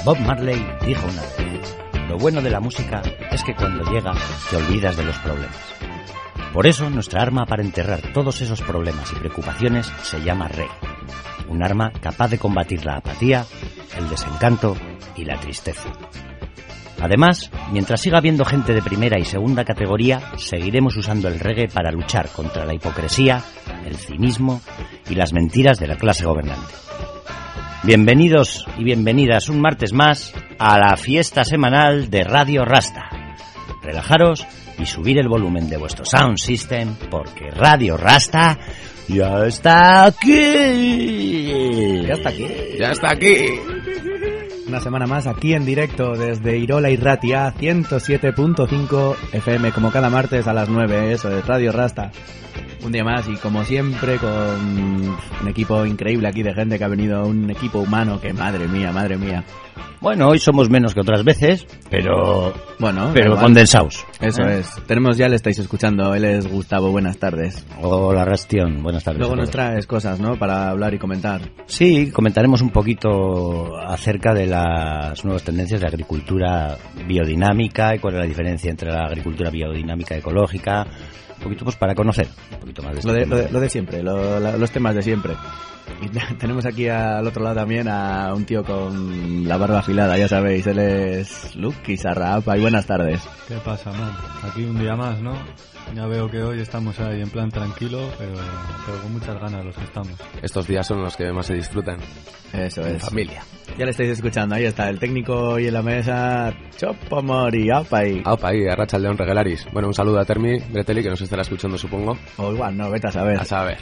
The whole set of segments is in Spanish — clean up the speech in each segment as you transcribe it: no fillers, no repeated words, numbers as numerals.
Bob Marley dijo una vez: lo bueno de la música es que cuando llega te olvidas de los problemas. Por eso nuestra arma para enterrar todos esos problemas y preocupaciones se llama reggae. Un arma capaz de combatir la apatía, el desencanto y la tristeza. Además, mientras siga habiendo gente de primera y segunda categoría, seguiremos usando el reggae para luchar contra la hipocresía, el cinismo y las mentiras de la clase gobernante. Bienvenidos y bienvenidas un martes más a la fiesta semanal de Radio Rasta. Relajaros y subir el volumen de vuestro sound system porque Radio Rasta ya está aquí. Ya está aquí. Ya está aquí. Una semana más aquí en directo desde Irola y Ratia 107.5 FM, como cada martes a las 9, eso es Radio Rasta. Un día más y como siempre con un equipo increíble aquí de gente que ha venido, un equipo humano que madre mía. Bueno, hoy somos menos que otras veces, pero igual. Condensados. Eso es. Tenemos, ya le estáis escuchando, él es Gustavo, buenas tardes. Hola Rastión, buenas tardes. Luego nos traes cosas, ¿no?, para hablar y comentar. Sí, comentaremos un poquito acerca de las nuevas tendencias de agricultura biodinámica y cuál es la diferencia entre la agricultura biodinámica y ecológica. Un poquito pues para conocer un poquito más de esto. Lo de siempre, los temas de siempre. Y tenemos aquí al otro lado también a un tío con la barba afilada, ya sabéis, él es Lucky Sarrapa. Y buenas tardes. ¿Qué pasa, man? Aquí un día más, ¿no? Ya veo que hoy estamos ahí en plan tranquilo, pero con muchas ganas los que estamos. Estos días son los que más se disfrutan. Eso es. En familia. Ya le estáis escuchando, ahí está el técnico y en la mesa, Chopo Mori, aupa ahí, Arracha el León Regelaris. Bueno, un saludo a Termi Breteli, que nos estará escuchando, supongo. O igual, no, vete a saber. A saber.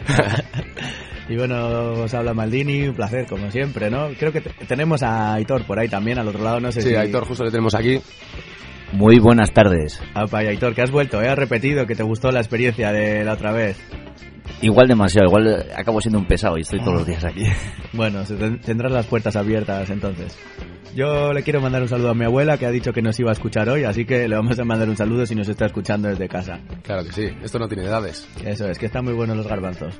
Y bueno, os habla Maldini, un placer, como siempre, ¿no? Creo que tenemos a Aitor por ahí también, al otro lado, no sé si... Sí, Aitor, justo le tenemos aquí. Muy buenas tardes. Aupa, y Aitor, que has vuelto, has repetido, que te gustó la experiencia de la otra vez. Igual demasiado, igual acabo siendo un pesado y estoy todos los días aquí. Bueno, tendrás las puertas abiertas entonces. Yo le quiero mandar un saludo a mi abuela, que ha dicho que nos iba a escuchar hoy, así que le vamos a mandar un saludo si nos está escuchando desde casa. Claro que sí, esto no tiene edades. Eso es, que están muy buenos los garbanzos.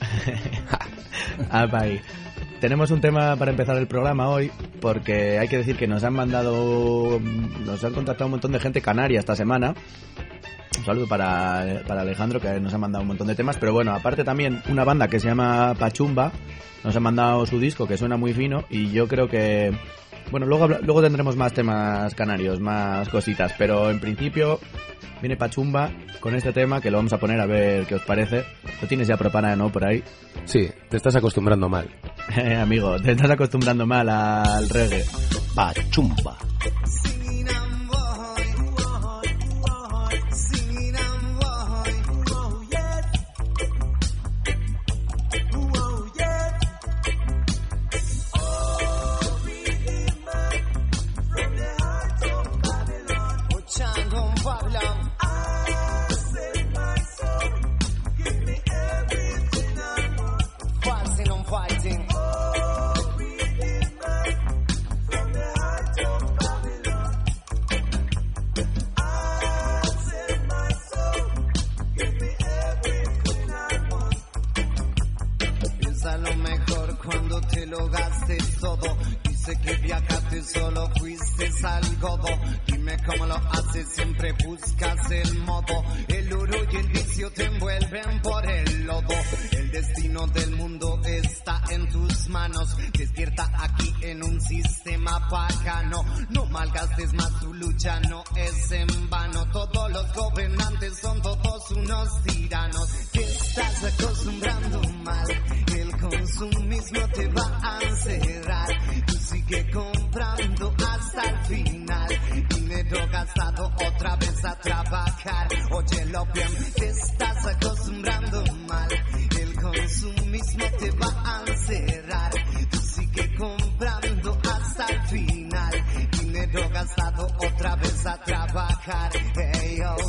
Ahí. Tenemos un tema para empezar el programa hoy, porque hay que decir que nos han contactado un montón de gente canaria esta semana. Un saludo para Alejandro, que nos ha mandado un montón de temas. Pero bueno, aparte también una banda que se llama Pachumba nos ha mandado su disco, que suena muy fino. Y yo creo que... Bueno, luego tendremos más temas canarios, más cositas. Pero en principio viene Pachumba con este tema, que lo vamos a poner a ver qué os parece. Lo tienes ya preparado, ¿no?, por ahí. Sí, te estás acostumbrando mal. Amigo, te estás acostumbrando mal al reggae. Pachumba. Solo fuiste al godo, dime cómo lo haces, siempre buscas el modo. El oro y el vicio te envuelven por el lodo. El destino del mundo está en tus manos. Despierta aquí en un sistema pagano. No malgastes más, tu lucha no es en vano. Todos los gobernantes son todos unos tiranos. Te estás acostumbrando mal, el consumismo te va a encerrar. Tú sigue comprando hasta el final, dinero gastado otra vez a trabajar. Óyelo bien, te estás acostumbrando mal, el consumismo te va a encerrar. Tú sigue comprando hasta el final, dinero gastado otra vez a trabajar. Hey, yo.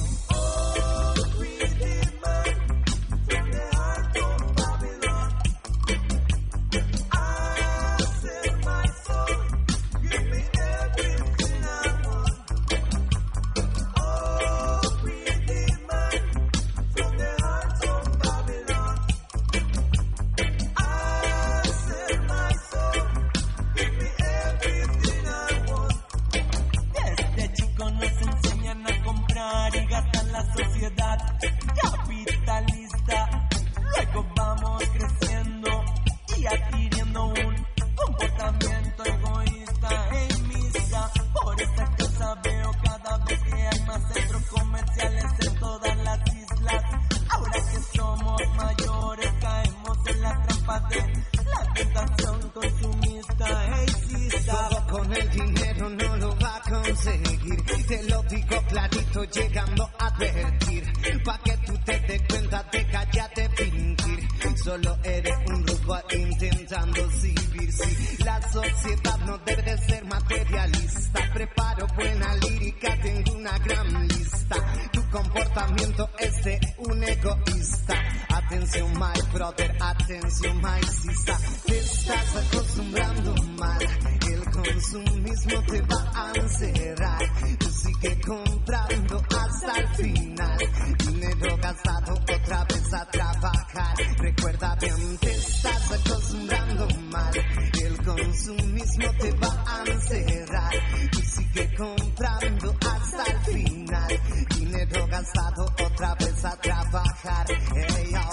sociedad capitalista. Luego vamos creciendo y adquiriendo un comportamiento egoísta e egoísta. Por esta cosa veo cada vez que hay más centros comerciales en todas las islas. Ahora que somos mayores caemos en la trampa de la tentación consumista e exista. Todo con el dinero no lo va a conseguir, te lo digo clarito llegando a advertir. Pa' que tú te des cuenta de cállate fingir, solo eres un robot intentando vivir. Si la sociedad no debe de ser materialista, preparo buena lírica, tengo una gran lista. Tu comportamiento es de un egoísta. Atención my brother, atención my sister. Te estás acostumbrando mal, el consumismo te va a encerrar. Tú sigue comprando hasta el final, dinero gastado otra vez a trabajar. Recuerda bien, te estás acostumbrando mal, el consumismo te va a encerrar. Tú sigue comprando hasta el final, dinero gastado otra vez a trabajar. Hey, yo.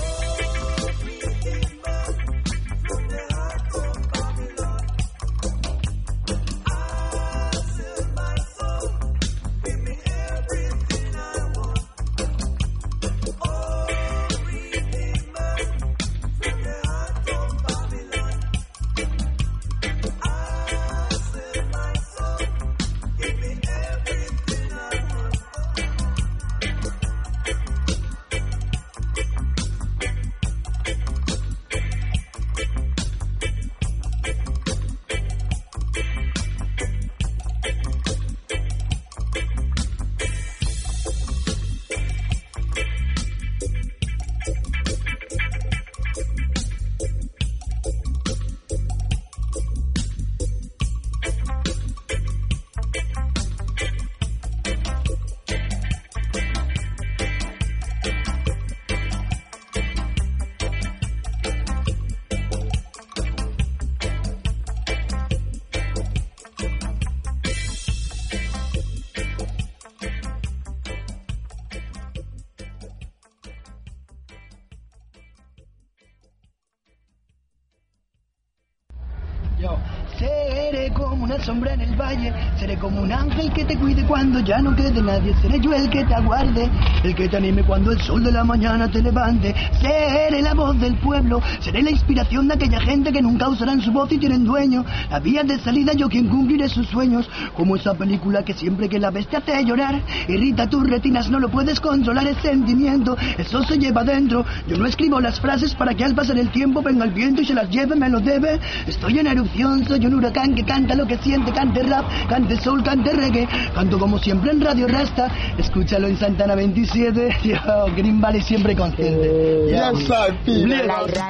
Seré como una sombra en el valle, seré como un ángel que te cuide cuando ya no quede nadie. Seré yo el que te aguarde, el que te anime cuando el sol de la mañana te levante. Seré la voz del pueblo, seré la inspiración de aquella gente que nunca usarán su voz y tienen dueño. La vía de salida yo quien cumpliré sus sueños, como esa película que siempre que la ves te hace llorar. Irrita tus retinas, no lo puedes controlar, es sentimiento, eso se lleva dentro. Yo no escribo las frases para que al pasar el tiempo venga el viento y se las lleve, me lo debe. Estoy en erupción, soy un huracán que canta lo que siente, cante rap, cante soul, cante reggae. Canto como siempre en Radio Rasta, escúchalo en Santana 27. Yo, Green Valley siempre consciente. Ya sabía.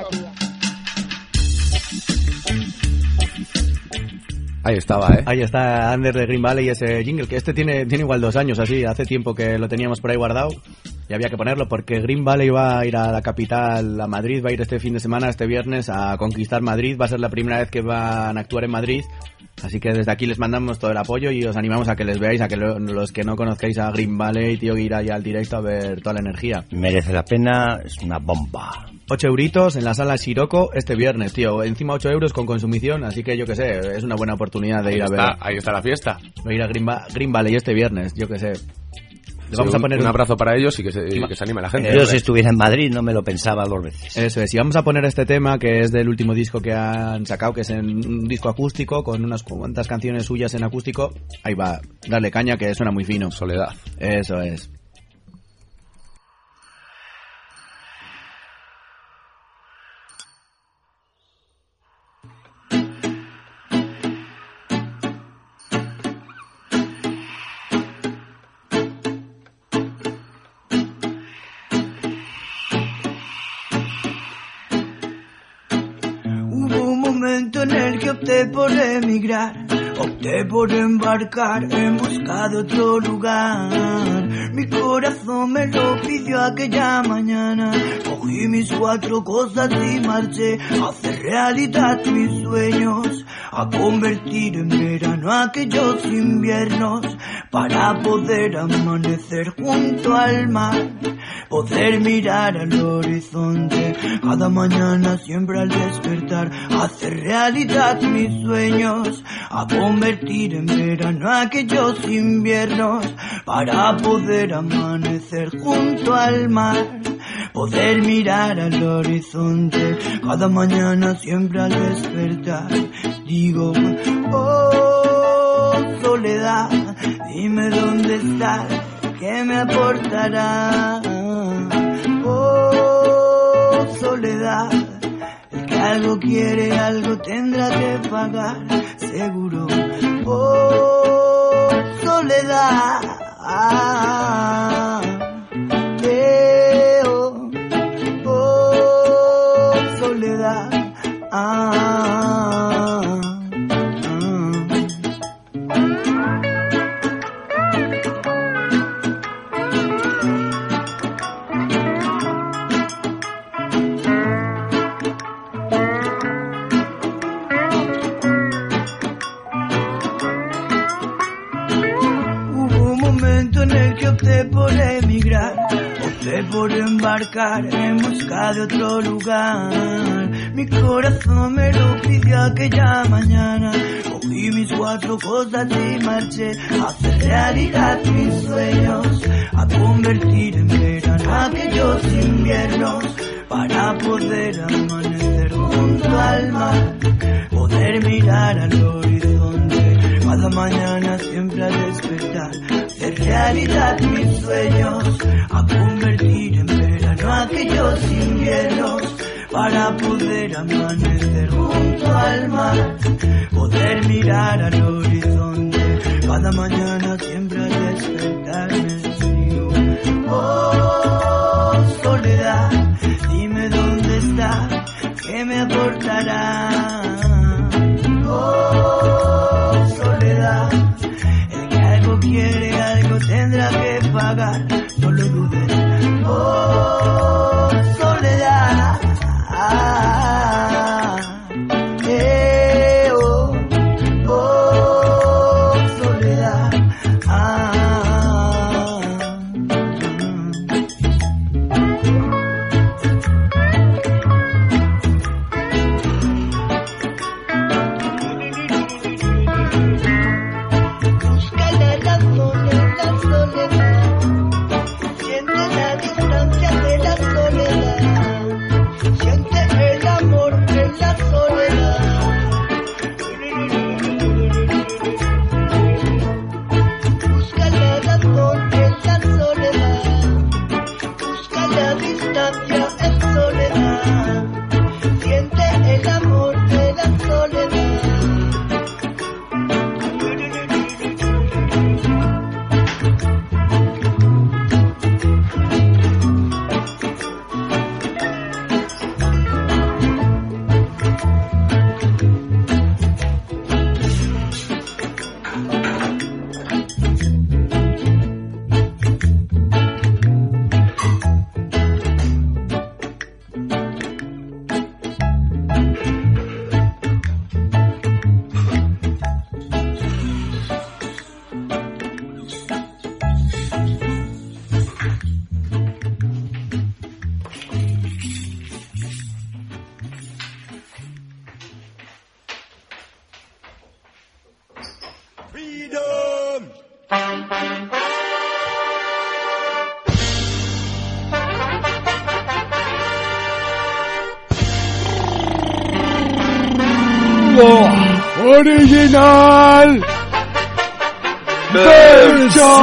Ahí estaba, ¿eh? Ahí está Ander de Green Valley y ese jingle, que este tiene igual 2 años, así, hace tiempo que lo teníamos por ahí guardado y había que ponerlo porque Green Valley va a ir a la capital, a Madrid, va a ir este fin de semana, este viernes, a conquistar Madrid, va a ser la primera vez que van a actuar en Madrid, así que desde aquí les mandamos todo el apoyo y os animamos a que les veáis, a que los que no conozcáis a Green Valley, tío, ir allá al directo a ver toda la energía. Merece la pena, es una bomba. 8 euritos en la sala Siroco este viernes, tío. Encima 8 euros con consumición, así que yo que sé, es una buena oportunidad de ir a ver. Ahí está la fiesta. De ir a Green Valley este viernes, yo que sé. Le vamos a poner un abrazo para ellos y que se anime la gente. Yo si estuviera en Madrid no me lo pensaba 2 veces. Eso es, y vamos a poner este tema que es del último disco que han sacado, que es en un disco acústico, con unas cuantas canciones suyas en acústico. Ahí va, darle caña que suena muy fino. Soledad. Eso es. En el que opté por emigrar, Opté por embarcar en busca de otro lugar. Mi corazón me lo pidió aquella mañana. Cogí mis 4 cosas y marché a hacer realidad mis sueños, a convertir en verano aquellos inviernos, para poder amanecer junto al mar, poder mirar al horizonte cada mañana siempre al despertar, hacer realidad mis sueños, a convertir en verano aquellos inviernos, para poder amanecer junto al mar, poder mirar al horizonte cada mañana siempre al despertar. Digo, oh soledad, dime dónde estás, ¿qué me aportará? Oh soledad, el que algo quiere algo tendrá que pagar, seguro. Oh soledad, soledad, Hubo un momento en el que opté por emigrar, opté por embarcar en busca de otro lugar. Mi corazón me lo pidió aquella mañana. Cogí mis 4 cosas y marché a hacer realidad mis sueños, a convertir en verano aquellos inviernos, para poder amanecer junto al mar, poder mirar al horizonte cada mañana siempre al despertar, hacer realidad mis sueños, a convertir en verano aquellos inviernos, para poder amanecer junto al mar, poder mirar al horizonte cada mañana siempre al despertarme. Digo, oh soledad, dime dónde está, ¿qué me aportará? Oh soledad, el que algo quiere algo tendrá que pagar, no lo dudes. Oh soledad, soledad, busca la razón en la soledad, siente la distancia de la soledad, siente el amor en la soledad. Busca la razón en la soledad, busca la distancia en soledad, siente el amor de la soledad. Original Version.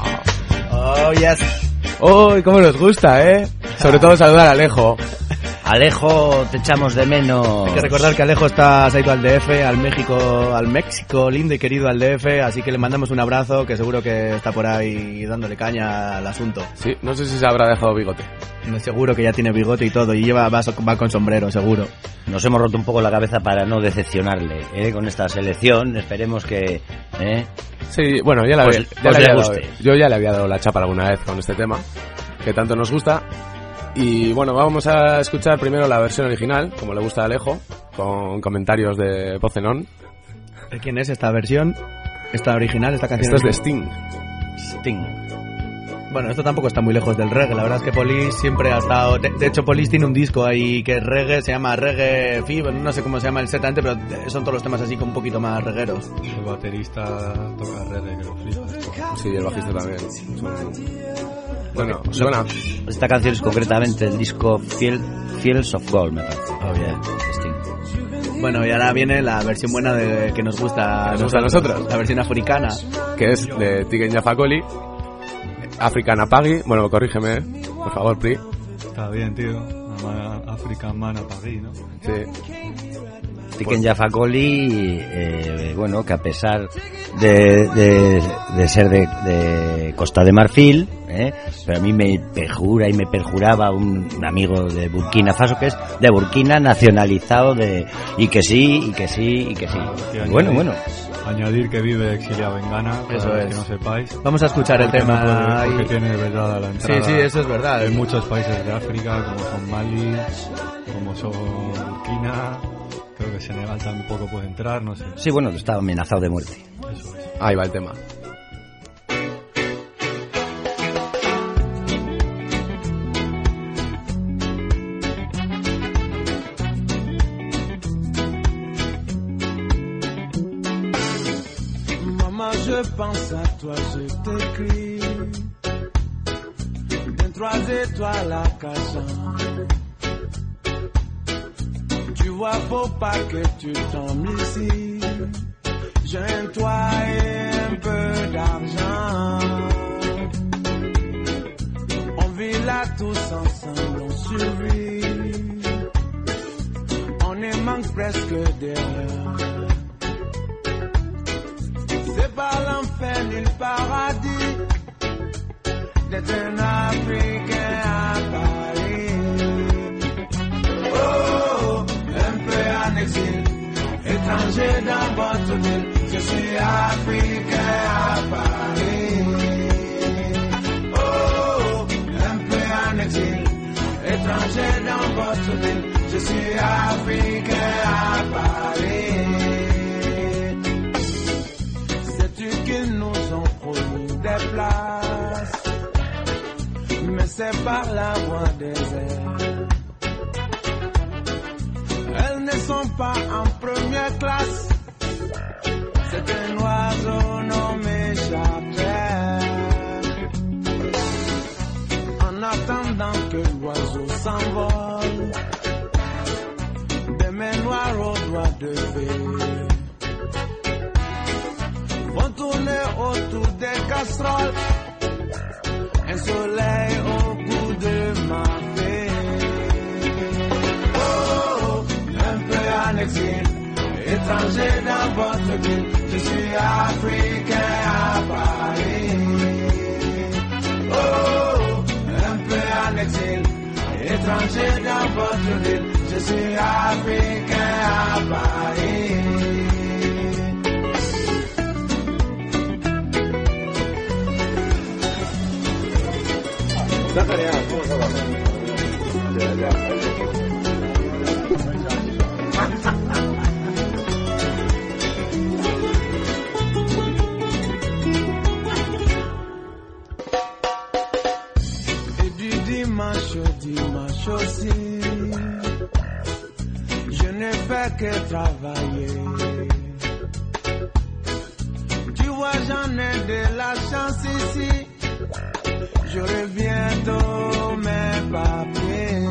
Oh, yes. ¡Oh, cómo nos gusta, eh! Sobre todo saludar a Alejo. Alejo, te echamos de menos. Hay que recordar que Alejo se ha ido al DF, al México lindo y querido al DF, así que le mandamos un abrazo, que seguro que está por ahí dándole caña al asunto. Sí, no sé si se habrá dejado bigote. Seguro que ya tiene bigote y todo, y va con sombrero, seguro. Nos hemos roto un poco la cabeza para no decepcionarle con esta selección. Esperemos que... Sí, bueno, yo ya le había dado la chapa alguna vez con este tema, que tanto nos gusta. Y bueno, vamos a escuchar primero la versión original, como le gusta a Alejo, con comentarios de Pocenón. ¿De quién es esta versión? ¿Esta original? ¿Esta canción? Esto es de Sting. Bueno, esto tampoco está muy lejos del reggae. La verdad es que Police siempre ha estado... De hecho, Police tiene un disco ahí que es reggae, se llama Reggae Fever, no sé cómo se llama exactamente, pero son todos los temas así con un poquito más regueros. El baterista toca reggae, que lo flipas. Sí, el bajista también. Bueno, suena. Esta canción es concretamente el disco Fields of Gold, me parece. Oh, yeah. Bueno, y ahora viene la versión buena de que nos gusta a nosotros, la versión africana, que es de Tiken Jah Fakoly, African Apagi. Bueno, corrígeme, por favor, Pri. Está bien, tío. African Man Apagi, ¿no? Sí. Tiken Jah Fakoly, bueno, que a pesar de ser de Costa de Marfil, pero a mí me perjura y me perjuraba un amigo de Burkina Faso, que es de Burkina, nacionalizado, y que sí. Bueno. Añadir que vive exiliado en Ghana, eso es. Que no sepáis. Vamos a escuchar el tema. Porque tiene vedada la entrada. Sí, eso es verdad. En muchos países de África, como son Mali, como son Burkina. Creo que Senegal tampoco puede entrar, no sé. Sí, bueno, está amenazado de muerte. Eso es. Ahí va el tema. Maman, je pense à toi, je t'écris. D'un 3 étoiles à Kazan. Tu vois, faut pas que tu tombes ici. J'ai un toit et un peu d'argent. On vit là tous ensemble, on survit. On est manque presque derrière. C'est pas l'enfer ni le paradis d'être un Africain à Paris. Oh, un peu en exil, étranger dans votre ville. Je suis Africain à Paris. Oh, un peu en exil, étranger dans votre ville. Je suis Africain à Paris. Sais-tu qu'ils nous ont promis des places, mais c'est par la voie des airs. Elles ne sont pas en première classe. C'est un oiseau nommé Chapelle. En attendant que l'oiseau s'envole, des mains noires aux doigts de fée vont tourner autour des casseroles. Un soleil au bout de ma fée. Oh, un peu en exil, étranger dans votre ville. Je suis Africain à Paris. Oh, un peu en exil, étranger dans votre ville. Je suis Africain à Paris. Et du dimanche au dimanche aussi, je ne fais que travailler. Tu vois, j'en ai de la chance ici. J'aurai bientôt mes papiers.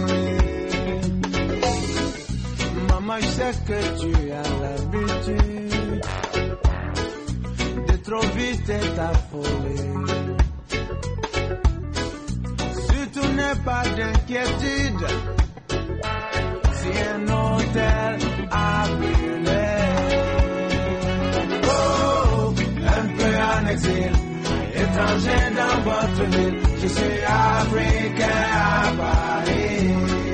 Maman, je sais que tu as l'habitude de trop vite t'affoler. Surtout n'aie pas d'inquiétude, en hôtel à brûler. Oh, un peu en exil, étranger dans votre ville, je suis africain à Paris.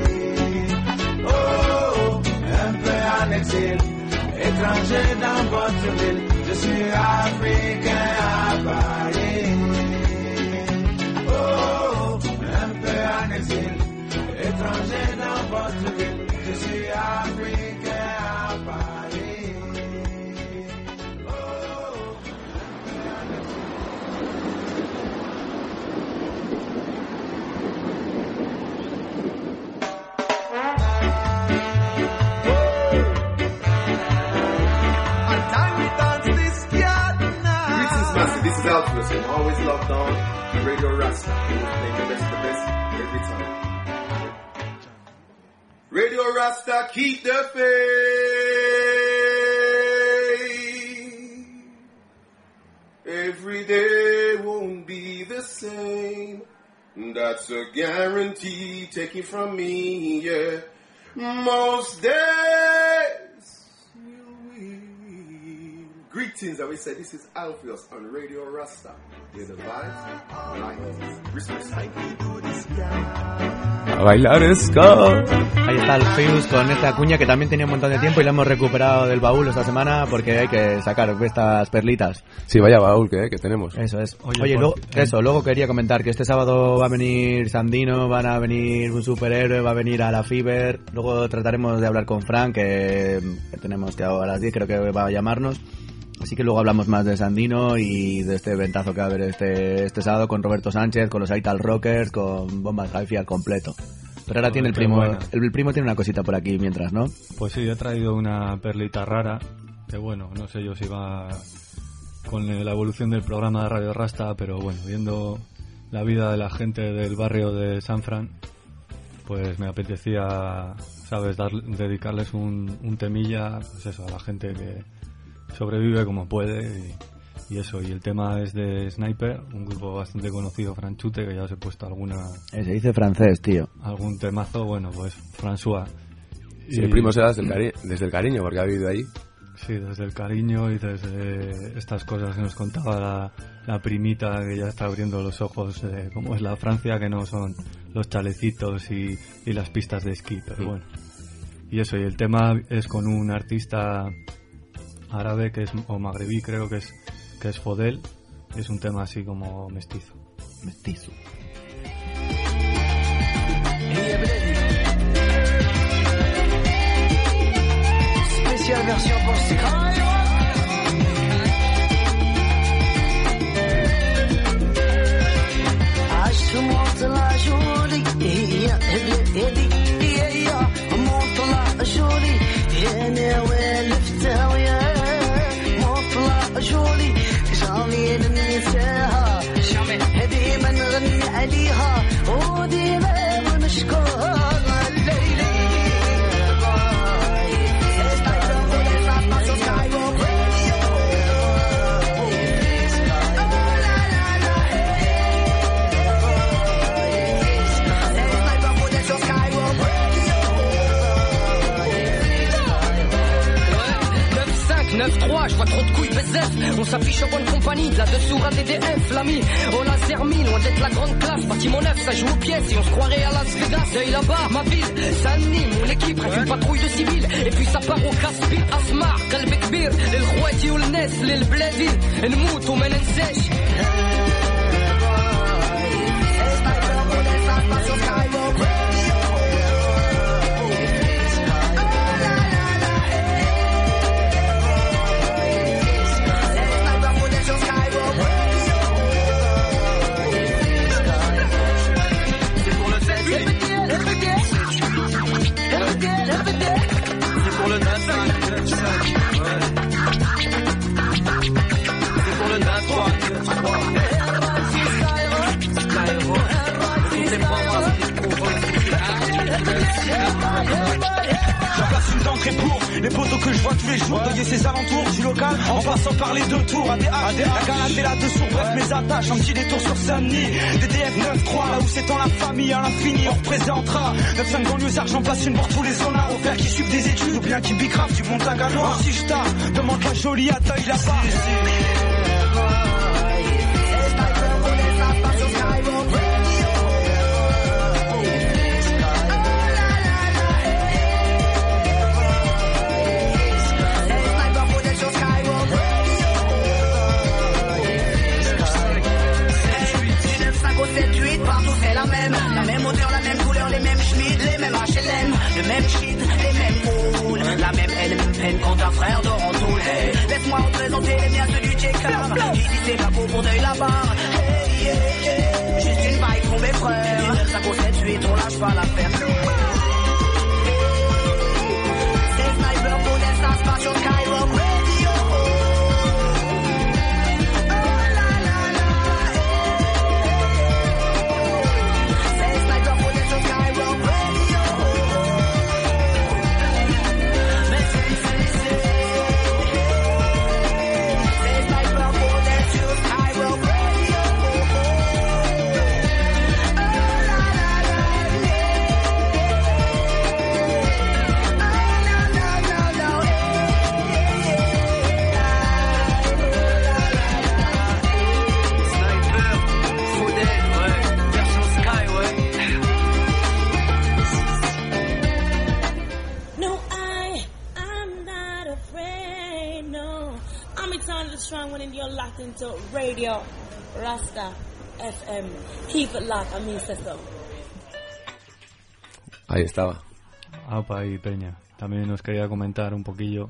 Oh, un peu en exil, étranger dans votre ville, je suis africain à Paris. Oh, un peu en exil, étranger dans votre ville, je suis africain à Paris. Oh, This is Alphonse, and always locked on Radio Rasta. Make the best every time. Radio Rasta, keep the faith. Every day won't be the same. That's a guarantee taken from me, yeah. Most days will we. Greetings, I will say this is Alpheus on Radio Rasta. With the vibes, light, respect. A bailar ska. Ahí está Alpheus con esta cuña que también tenía un montón de tiempo y la hemos recuperado del baúl esta semana porque hay que sacar estas perlitas. Sí, vaya baúl que tenemos. Eso es. Oye luego quería comentar que este sábado va a venir Sandino, van a venir un superhéroe, va a venir a la Fiber. Luego trataremos de hablar con Frank, que tenemos que a las 10 creo que va a llamarnos. Así que luego hablamos más de Sandino y de este eventazo que va a haber este sábado con Roberto Sánchez, con los Ital Rockers, con Bombas Hi-Fi al completo. Pero ahora tiene el primo tiene una cosita por aquí mientras, ¿no? Pues sí, he traído una perlita rara, que bueno, no sé yo si va con la evolución del programa de Radio Rasta, pero bueno, viendo la vida de la gente del barrio de San Fran, pues me apetecía, ¿sabes?, dedicarles un temilla, pues eso, a la gente que sobrevive como puede y eso, y el tema es de Sniper, un grupo bastante conocido, Franchute, que ya os he puesto alguna... Se dice francés, tío. Algún temazo, bueno, pues François. Sí, el primo será desde el cariño, porque ha vivido ahí. Sí, desde el cariño y desde estas cosas que nos contaba la primita, que ya está abriendo los ojos de cómo es la Francia, que no son los chalecitos y las pistas de esquí, pero bueno. Y eso, y el tema es con un artista árabe o magrebí, creo que es Fodel. Es un tema así como mestizo. Spéciale version pour Sky. عشمو طلع جولي يا هدي يا مو طلع جولي انا ولفتها ويا مو طلع جولي جامي ننساها ديما نغني عليها وديما نشكرها الليلة je vois trop de couilles BZF. On s'affiche en bonne compagnie, là-dessous à DDF, l'ami. Au laser mine, loin d'être la grande classe. Bâtiment neuf, ça joue aux pièces et on se croirait à Las Vegas. Et là-bas, ma ville, ça anime. Mon équipe rêve une patrouille de civils. Et puis ça part au casse-pied, Asmar, Kalbek Bir, l'El-Khouati ou l'Nes, l'El-Bledi, N'mout ou Menensech. Les poteaux que je vois tous les jours, donner ses alentours du local, en passant par les deux tours, ADH, la Galadela de sourd, bref mes les attaches, un petit détour sur Saint-Denis. DDF 9-3, là où s'étend la famille à l'infini, on représentera 9-5 banlieusards, j'en place une pour tous les zonards. Au faire qui suivent des études ou bien qui bicrafent du montagne à noir. Si je tard, demande la jolie à taille la part. Partout c'est la même odeur, la même couleur, les mêmes schmidt, les mêmes HLM, le même shit, les mêmes moules, la même haine, même peine quand un frère dort en tout. Hey, laisse-moi représenter les miens, ceux du J-Cam. Ici c'est pas beau pour deuil là-bas. Hey, yeah, yeah. Juste une bike pour mes frères. 5 ou 7-8, on lâche pas l'affaire. C'est sniper pour des stars, pas sur Skyrock Radio. Into Radio Rasta FM. Keep it locked, a mi system. Ahí estaba. Apa y Peña. También os quería comentar un poquillo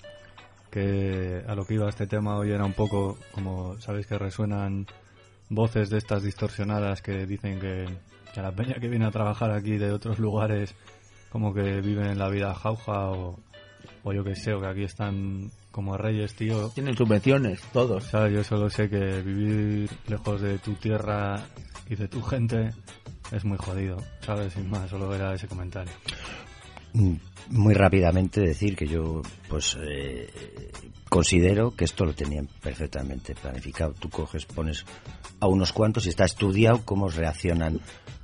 que a lo que iba este tema hoy era un poco, como sabéis que resuenan voces de estas distorsionadas que dicen que la peña que viene a trabajar aquí de otros lugares como que viven la vida jauja o yo que sé, o que aquí están como reyes, tío. Tienen subvenciones, todos. ¿Sabes? Yo solo sé que vivir lejos de tu tierra y de tu gente es muy jodido, ¿sabes? Sin más, solo era ese comentario. Muy rápidamente decir que yo, pues, considero que esto lo tenían perfectamente planificado. Tú coges, pones a unos cuantos y está estudiado cómo reaccionan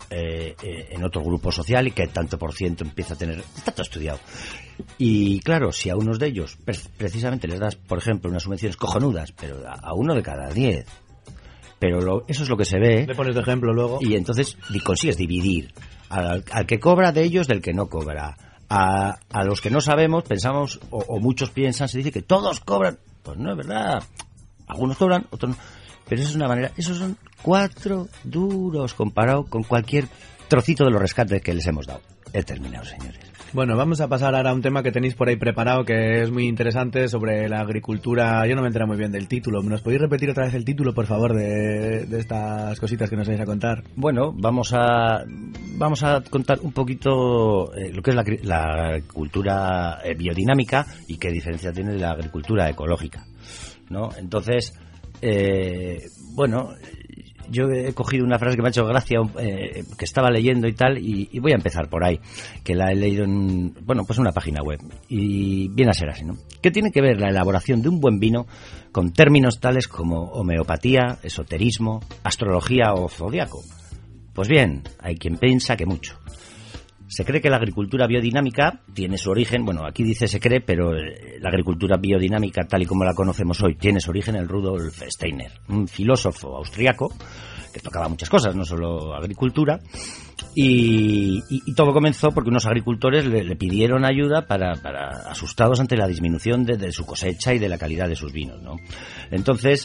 en otro grupo social y que tanto por ciento empieza a tener. Está todo estudiado. Y claro, si a unos de ellos precisamente les das, por ejemplo, unas subvenciones cojonudas, pero a uno de cada 10, pero eso es lo que se ve. Le pones de ejemplo luego. Y entonces consigues dividir al que cobra de ellos del que no cobra. A los que no sabemos, pensamos, o muchos piensan, se dice que todos cobran. Pues no es verdad. Algunos cobran, otros no. Pero eso es una manera. Esos son 4 duros comparado con cualquier trocito de los rescates que les hemos dado. He terminado, señores. Bueno, vamos a pasar ahora a un tema que tenéis por ahí preparado, que es muy interesante, sobre la agricultura. Yo no me entero muy bien del título. ¿Nos podéis repetir otra vez el título, por favor, de estas cositas que nos vais a contar? Bueno, vamos a contar un poquito lo que es la agricultura biodinámica y qué diferencia tiene de la agricultura ecológica, ¿no? Entonces, bueno, yo he cogido una frase que me ha hecho gracia, que estaba leyendo y tal, y voy a empezar por ahí, que la he leído en, bueno, pues en una página web, y viene a ser así, ¿no? ¿Qué tiene que ver la elaboración de un buen vino con términos tales como homeopatía, esoterismo, astrología o zodiaco? Pues bien, hay quien piensa que mucho. Se cree que la agricultura biodinámica tiene su origen, bueno, aquí dice se cree, pero la agricultura biodinámica tal y como la conocemos hoy tiene su origen en Rudolf Steiner, un filósofo austriaco que tocaba muchas cosas, no solo agricultura, y todo comenzó porque unos agricultores le pidieron ayuda para asustados ante la disminución de su cosecha y de la calidad de sus vinos, ¿no? Entonces,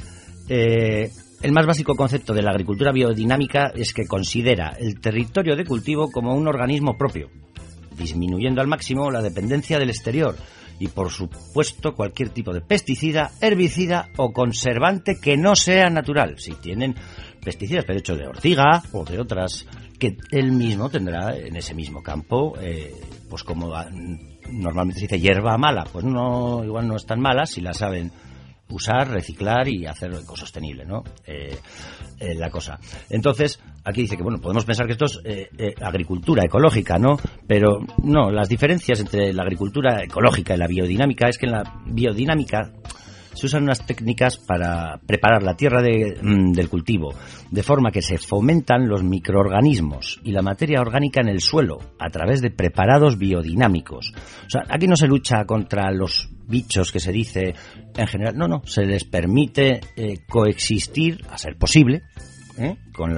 el más básico concepto de la agricultura biodinámica es que considera el territorio de cultivo como un organismo propio, disminuyendo al máximo la dependencia del exterior y, por supuesto, cualquier tipo de pesticida, herbicida o conservante que no sea natural. Si tienen pesticidas, pero hechos de ortiga o de otras, que él mismo tendrá en ese mismo campo, pues como normalmente se dice hierba mala, pues no, igual no es tan mala si la saben usar, reciclar y hacerlo ecosostenible, ¿no? La cosa. Entonces, aquí dice que, bueno, podemos pensar que esto es agricultura ecológica, ¿no? Pero no, las diferencias entre la agricultura ecológica y la biodinámica es que en la biodinámica se usan unas técnicas para preparar la tierra del cultivo, de forma que se fomentan los microorganismos y la materia orgánica en el suelo a través de preparados biodinámicos. O sea, aquí no se lucha contra los bichos que se dice en general, no, se les permite coexistir, a ser posible, con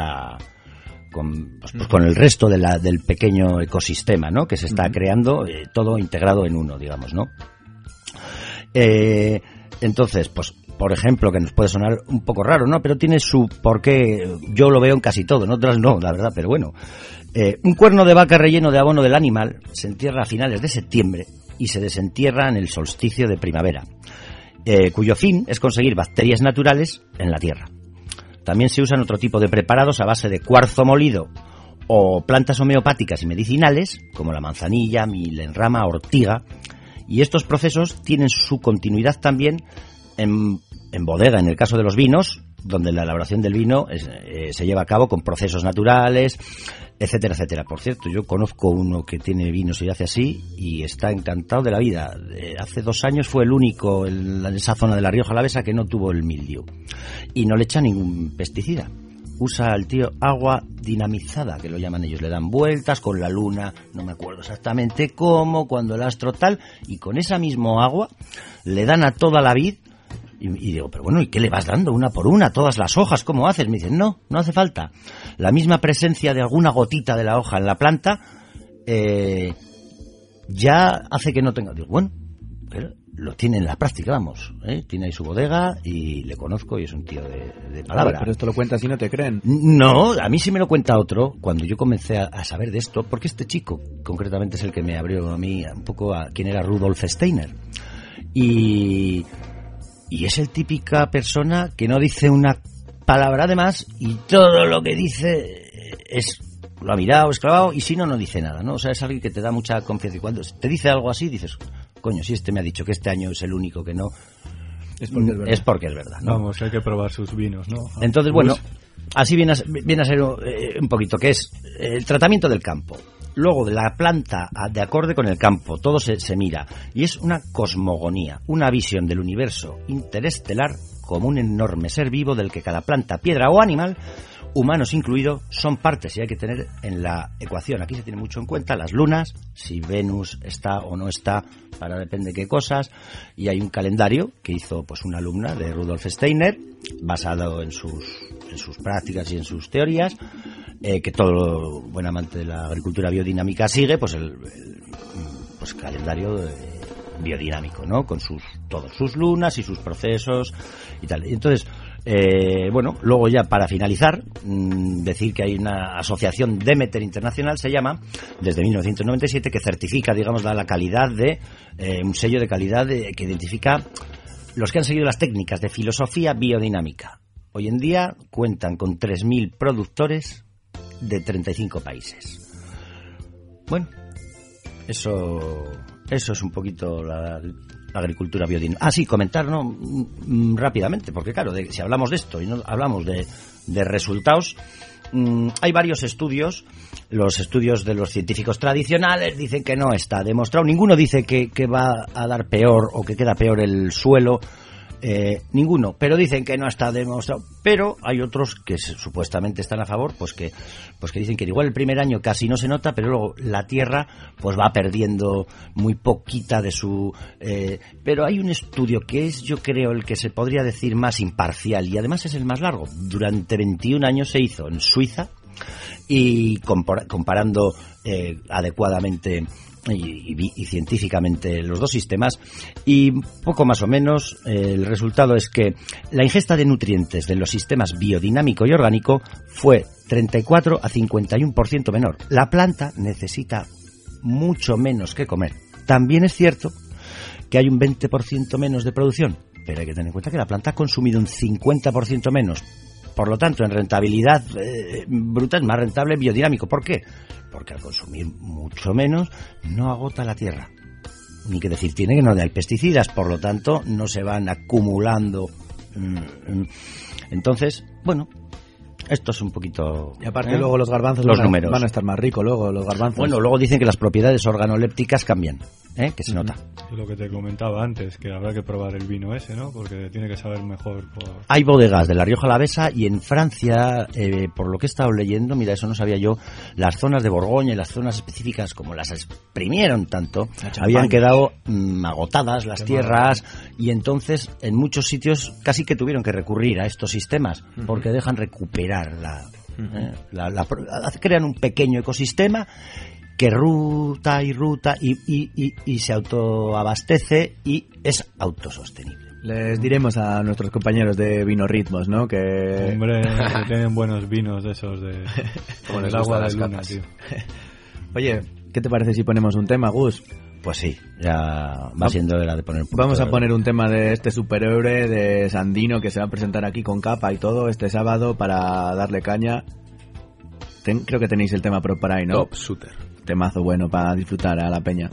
el resto del pequeño ecosistema, ¿no?, que se está creando, todo integrado en uno, digamos, ¿no? Entonces, pues, por ejemplo, que nos puede sonar un poco raro, ¿no?, pero tiene su porqué. Yo lo veo en casi todo, en otras no, la verdad, pero bueno. Un cuerno de vaca relleno de abono del animal se entierra a finales de septiembre y se desentierra en el solsticio de primavera, cuyo fin es conseguir bacterias naturales en la tierra. También se usan otro tipo de preparados a base de cuarzo molido o plantas homeopáticas y medicinales, como la manzanilla, milenrama, ortiga, y estos procesos tienen su continuidad también en bodega, en el caso de los vinos, donde la elaboración del vino se lleva a cabo con procesos naturales, etcétera, etcétera. Por cierto, yo conozco uno que tiene vinos y hace así y está encantado de la vida. Hace 2 años fue el único en esa zona de la Rioja Alavesa que no tuvo el mildiu y no le echa ningún pesticida. Usa el tío agua dinamizada, que lo llaman ellos, le dan vueltas con la luna, no me acuerdo exactamente cómo, cuando el astro tal, y con esa misma agua le dan a toda la vid. Y digo, pero bueno, ¿y qué le vas dando una por una? Todas las hojas, ¿cómo haces? Me dicen, no hace falta. La misma presencia de alguna gotita de la hoja en la planta ya hace que no tenga... Digo, bueno, pero lo tiene en la práctica, vamos. Tiene ahí su bodega y le conozco y es un tío de palabra. Pero esto lo cuentas y no te creen. No, a mí sí me lo cuenta otro cuando yo comencé a saber de esto, porque este chico concretamente es el que me abrió a mí un poco a quién era Rudolf Steiner. Y es el típica persona que no dice una palabra de más y todo lo que dice lo ha mirado, es clavado, y si no dice nada, ¿no? O sea, es alguien que te da mucha confianza y cuando te dice algo así dices, coño, si este me ha dicho que este año es el único que no, es porque es verdad, ¿no? Vamos, hay que probar sus vinos, ¿no? Entonces, bueno, así viene a ser un poquito, que es el tratamiento del campo. Luego de la planta de acorde con el campo, todo se mira. Y es una cosmogonía, una visión del universo interestelar como un enorme ser vivo del que cada planta, piedra o animal, humanos incluidos, son partes y hay que tener en la ecuación. Aquí se tiene mucho en cuenta las lunas, si Venus está o no está, para depende de qué cosas. Y hay un calendario que hizo pues una alumna de Rudolf Steiner, basado en sus prácticas y en sus teorías, que todo buen amante de la agricultura biodinámica sigue, pues el calendario biodinámico, ¿no? Con todas sus lunas y sus procesos y tal. Y entonces, bueno, luego ya para finalizar, decir que hay una asociación Demeter Internacional, se llama, desde 1997, que certifica, digamos, la calidad de un sello de calidad que identifica los que han seguido las técnicas de filosofía biodinámica. Hoy en día cuentan con 3.000 productores de 35 países. Bueno, eso es un poquito la agricultura biodinámica. Ah, sí, comentar, ¿no? Rápidamente, porque claro, si hablamos de esto y no hablamos de resultados, hay varios estudios. Los estudios de los científicos tradicionales dicen que no está demostrado. Ninguno dice que va a dar peor o que queda peor el suelo. Ninguno, pero dicen que no está demostrado. Pero hay otros que supuestamente están a favor, pues que dicen que igual el primer año casi no se nota, pero luego la tierra pues va perdiendo muy poquita de su... pero hay un estudio que es, yo creo, el que se podría decir más imparcial y además es el más largo. Durante 21 años se hizo en Suiza y comparando adecuadamente y científicamente los dos sistemas, y poco más o menos el resultado es que la ingesta de nutrientes de los sistemas biodinámico y orgánico fue 34 a 51% menor. La planta necesita mucho menos que comer. También es cierto que hay un 20% menos de producción, pero hay que tener en cuenta que la planta ha consumido un 50% menos. Por lo tanto, en rentabilidad bruta es más rentable biodinámico. ¿Por qué? Porque al consumir mucho menos no agota la tierra. Ni que decir tiene que no hay pesticidas, por lo tanto no se van acumulando. Entonces, bueno, esto es un poquito... Y aparte luego los garbanzos números van a estar más ricos luego los garbanzos. Bueno, luego dicen que las propiedades organolépticas cambian. que se nota. Y lo que te comentaba antes, que habrá que probar el vino ese, ¿no? Porque tiene que saber mejor. Hay bodegas de la Rioja Alavesa y en Francia, por lo que he estado leyendo, mira, eso no sabía yo, las zonas de Borgoña y las zonas específicas, como las exprimieron tanto, habían quedado agotadas las tierras y entonces en muchos sitios casi que tuvieron que recurrir a estos sistemas porque dejan recuperar crean un pequeño ecosistema que ruta y se autoabastece y es autosostenible. Les diremos a nuestros compañeros de Vinorritmos, ¿no? Que hombre, que tienen buenos vinos de esos de como el agua de luna, tío. Oye, ¿qué te parece si ponemos un tema, Gus? Pues sí, ya va siendo hora de poner un punto. Vamos a poner un tema de este superhéroe de Sandino que se va a presentar aquí con capa y todo este sábado para darle caña. Creo que tenéis el tema por ahí, ¿no? Top Shooter. Temazo bueno para disfrutar a la peña.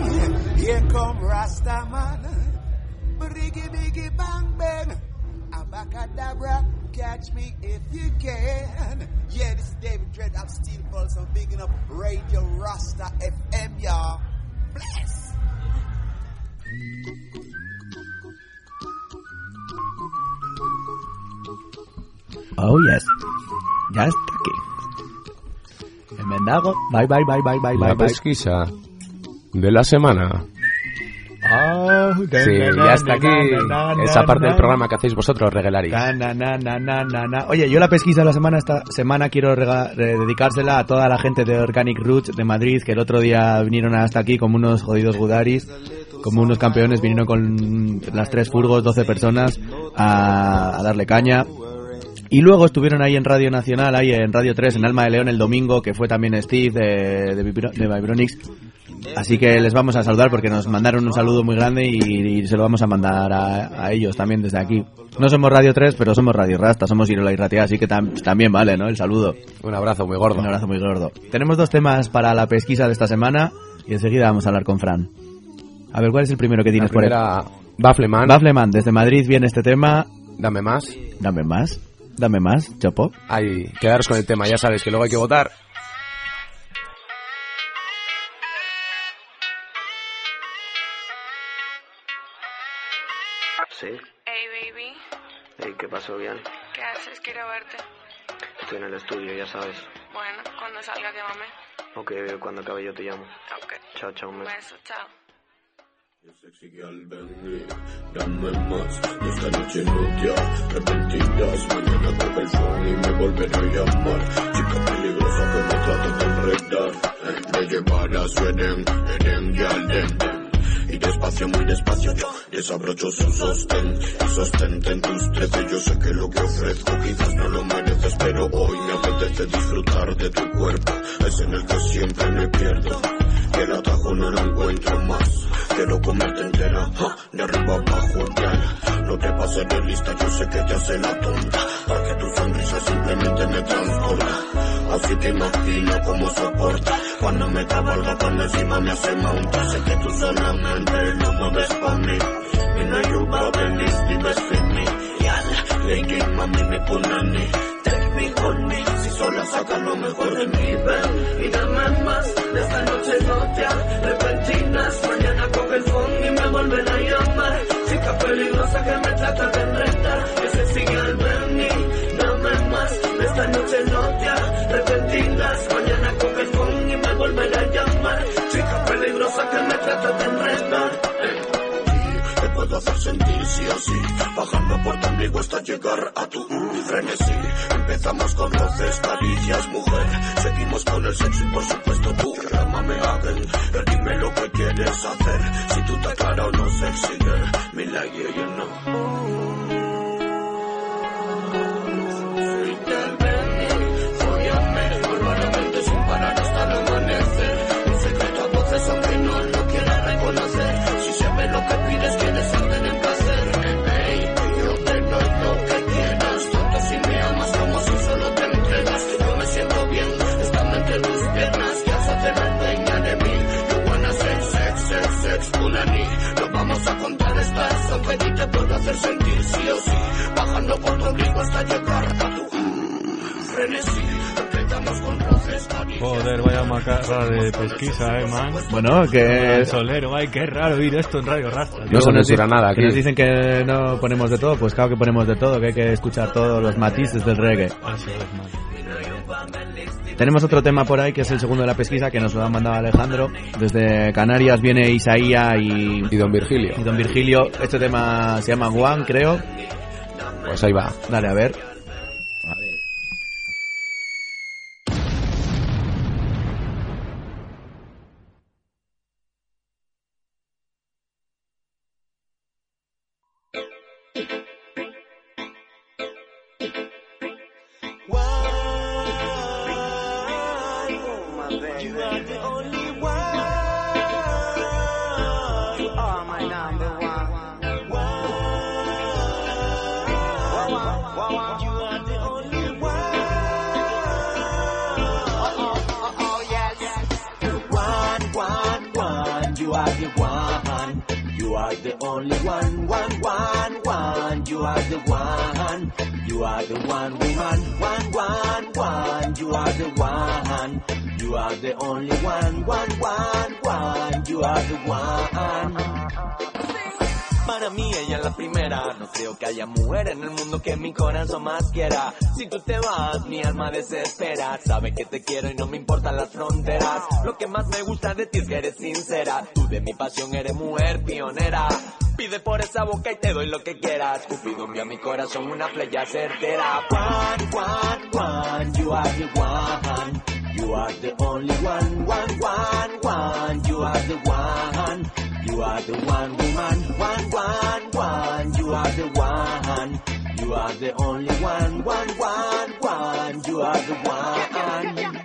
Here come Rastaman, briggy biggy bang bang. A Abacadabra, catch me if you can. Yeah, this is David Dredd of Steel Pulse. I'm bigging up Radio Rasta FM, y'all. Bless. Oh yes, ya está aquí. El Mendago, bye. La pesquisa de la semana. Sí, ya está aquí esa parte del programa que hacéis vosotros, Regelari. Oye, yo la pesquisa de la semana, esta semana quiero dedicársela a toda la gente de Organic Roots de Madrid, que el otro día vinieron hasta aquí como unos jodidos gudaris, como unos campeones, vinieron con las 3 furgos, 12 personas a darle caña. Y luego estuvieron ahí en Radio Nacional, ahí en Radio 3, en Alma de León el domingo, que fue también Steve de Vibronix. Así que les vamos a saludar porque nos mandaron un saludo muy grande y se lo vamos a mandar a ellos también desde aquí. No somos Radio 3, pero somos Radio Rasta, somos Irola y Ratia, así que también vale, ¿no? El saludo. Un abrazo muy gordo. Un abrazo muy gordo. Tenemos 2 temas para la pesquisa de esta semana y enseguida vamos a hablar con Fran. A ver, ¿cuál es el primero que tienes por ahí? Bafleman. Bafleman, desde Madrid viene este tema. Dame más. Dame más, Chopo. Ahí, quedaros con el tema, ya sabéis que luego hay que votar. Sí. Hey, baby. Hey, ¿qué pasó, bien? ¿Qué haces? Quiero verte. Estoy en el estudio, ya sabes. Bueno, cuando salga, llámame. Ok, cuando acabe yo te llamo. Ok. Chao, un beso. Beso, chao. Sexy girl, ven, dame más. De esta noche no te arrepentirás. Mañana coge el phone y me volveré a llamar. Chica peligrosa que me trata de enredar. Me llevarás a Eden, girl, y despacio, muy despacio yo desabrocho su sostén y sostente en tus 13. Yo sé que lo que ofrezco quizás no lo mereces, pero hoy me apetece disfrutar de tu cuerpo. Es en el que siempre me pierdo y el atajo no lo encuentro más. Quiero comerte entera, de arriba abajo, ya. No te pases de lista, yo sé que te hace la tonta, porque tu sonrisa simplemente me transporta. Así te imagino cómo soporta cuando me cabalga cuando encima me hace monta. Sé que tú solamente lo mueves pa' mí. Y no hay un babel, ni best fit me. Yal, lady, mami, me punani. Take me, hold me, si sola saca lo mejor de mí, ven. Y dame más, de esta noche no te arrepentinas. Mañana coge el phone y me vuelven a llamar. Chica peligrosa que me trata de enredar. Que se sigue al venir, dame más, de esta noche no te arrepentinas. Mañana coge el phone y me vuelven a llamar. Chica peligrosa que me trata de enredar. Te puedo hacer sentir sí o sí, bajando por tu ombligo hasta llegar a tu frenesí. Empezamos con roces, caricias, mujer. Seguimos con el sexo y por supuesto tú llámame Agen. Dime lo que quieres hacer. Si tú te aclaras o no sexy girl, me like you know. Y te puedo hacer sentir sí o sí, bajando por tu ombligo hasta llegar a tu frenesí. Empezamos con roces. Joder, vaya macarra de pesquisa, man. Bueno, que... Solero, ay, qué raro oír esto en Radio Rasta. No se censura nada aquí. Que nos dicen que no ponemos de todo, pues claro que ponemos de todo, que hay que escuchar todos los matices del reggae. Así es, man. Tenemos otro tema por ahí que es el segundo de la pesquisa que nos lo ha mandado Alejandro. Desde Canarias viene Isaía y Don Virgilio. Y Don Virgilio. Este tema se llama One, creo. Pues ahí va. Dale, a ver. one. You are the only one, one, one, one. You are the one. You are the one, woman. One, one, one. You are the one. You are the only one, one, one, one. You are the one. Para mí ella es la primera. No creo que haya mujer en el mundo que mi corazón más quiera. Si tú te vas, mi alma desespera. Sabe que te quiero y no me importan las fronteras. Lo que más me gusta de ti es que eres sincera. Tú de mi pasión eres mujer pionera. Pide por esa boca y te doy lo que quieras. Cupido envía a mi corazón una flecha certera. One, one, one. You are the one. You are the only one, one, one, one. You are the one. You are the one, woman. One, one, one. You are the one. You are the only one, one, one, one. You are the one.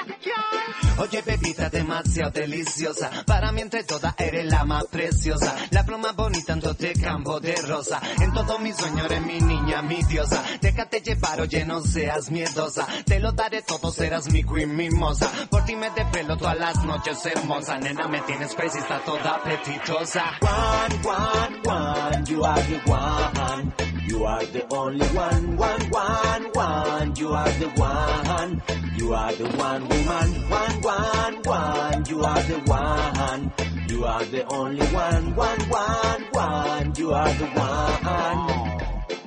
Oye, bebita demasiado deliciosa. Para mí entre todas eres la más preciosa. La flor más bonita en todo este campo de rosa. En todos mis sueños eres mi niña, mi diosa. Déjate llevar, oye, no seas miedosa. Te lo daré todo, serás mi queen mimosa. Por ti me desvelo todas las noches hermosa. Nena, me tienes crazy, está toda apetitosa. One, one, one. You are the one. You are the only one, one, one, one. You are the one. You are the one, woman. One, one, one. You are the one. You are the only one, one, one, one. You are the one.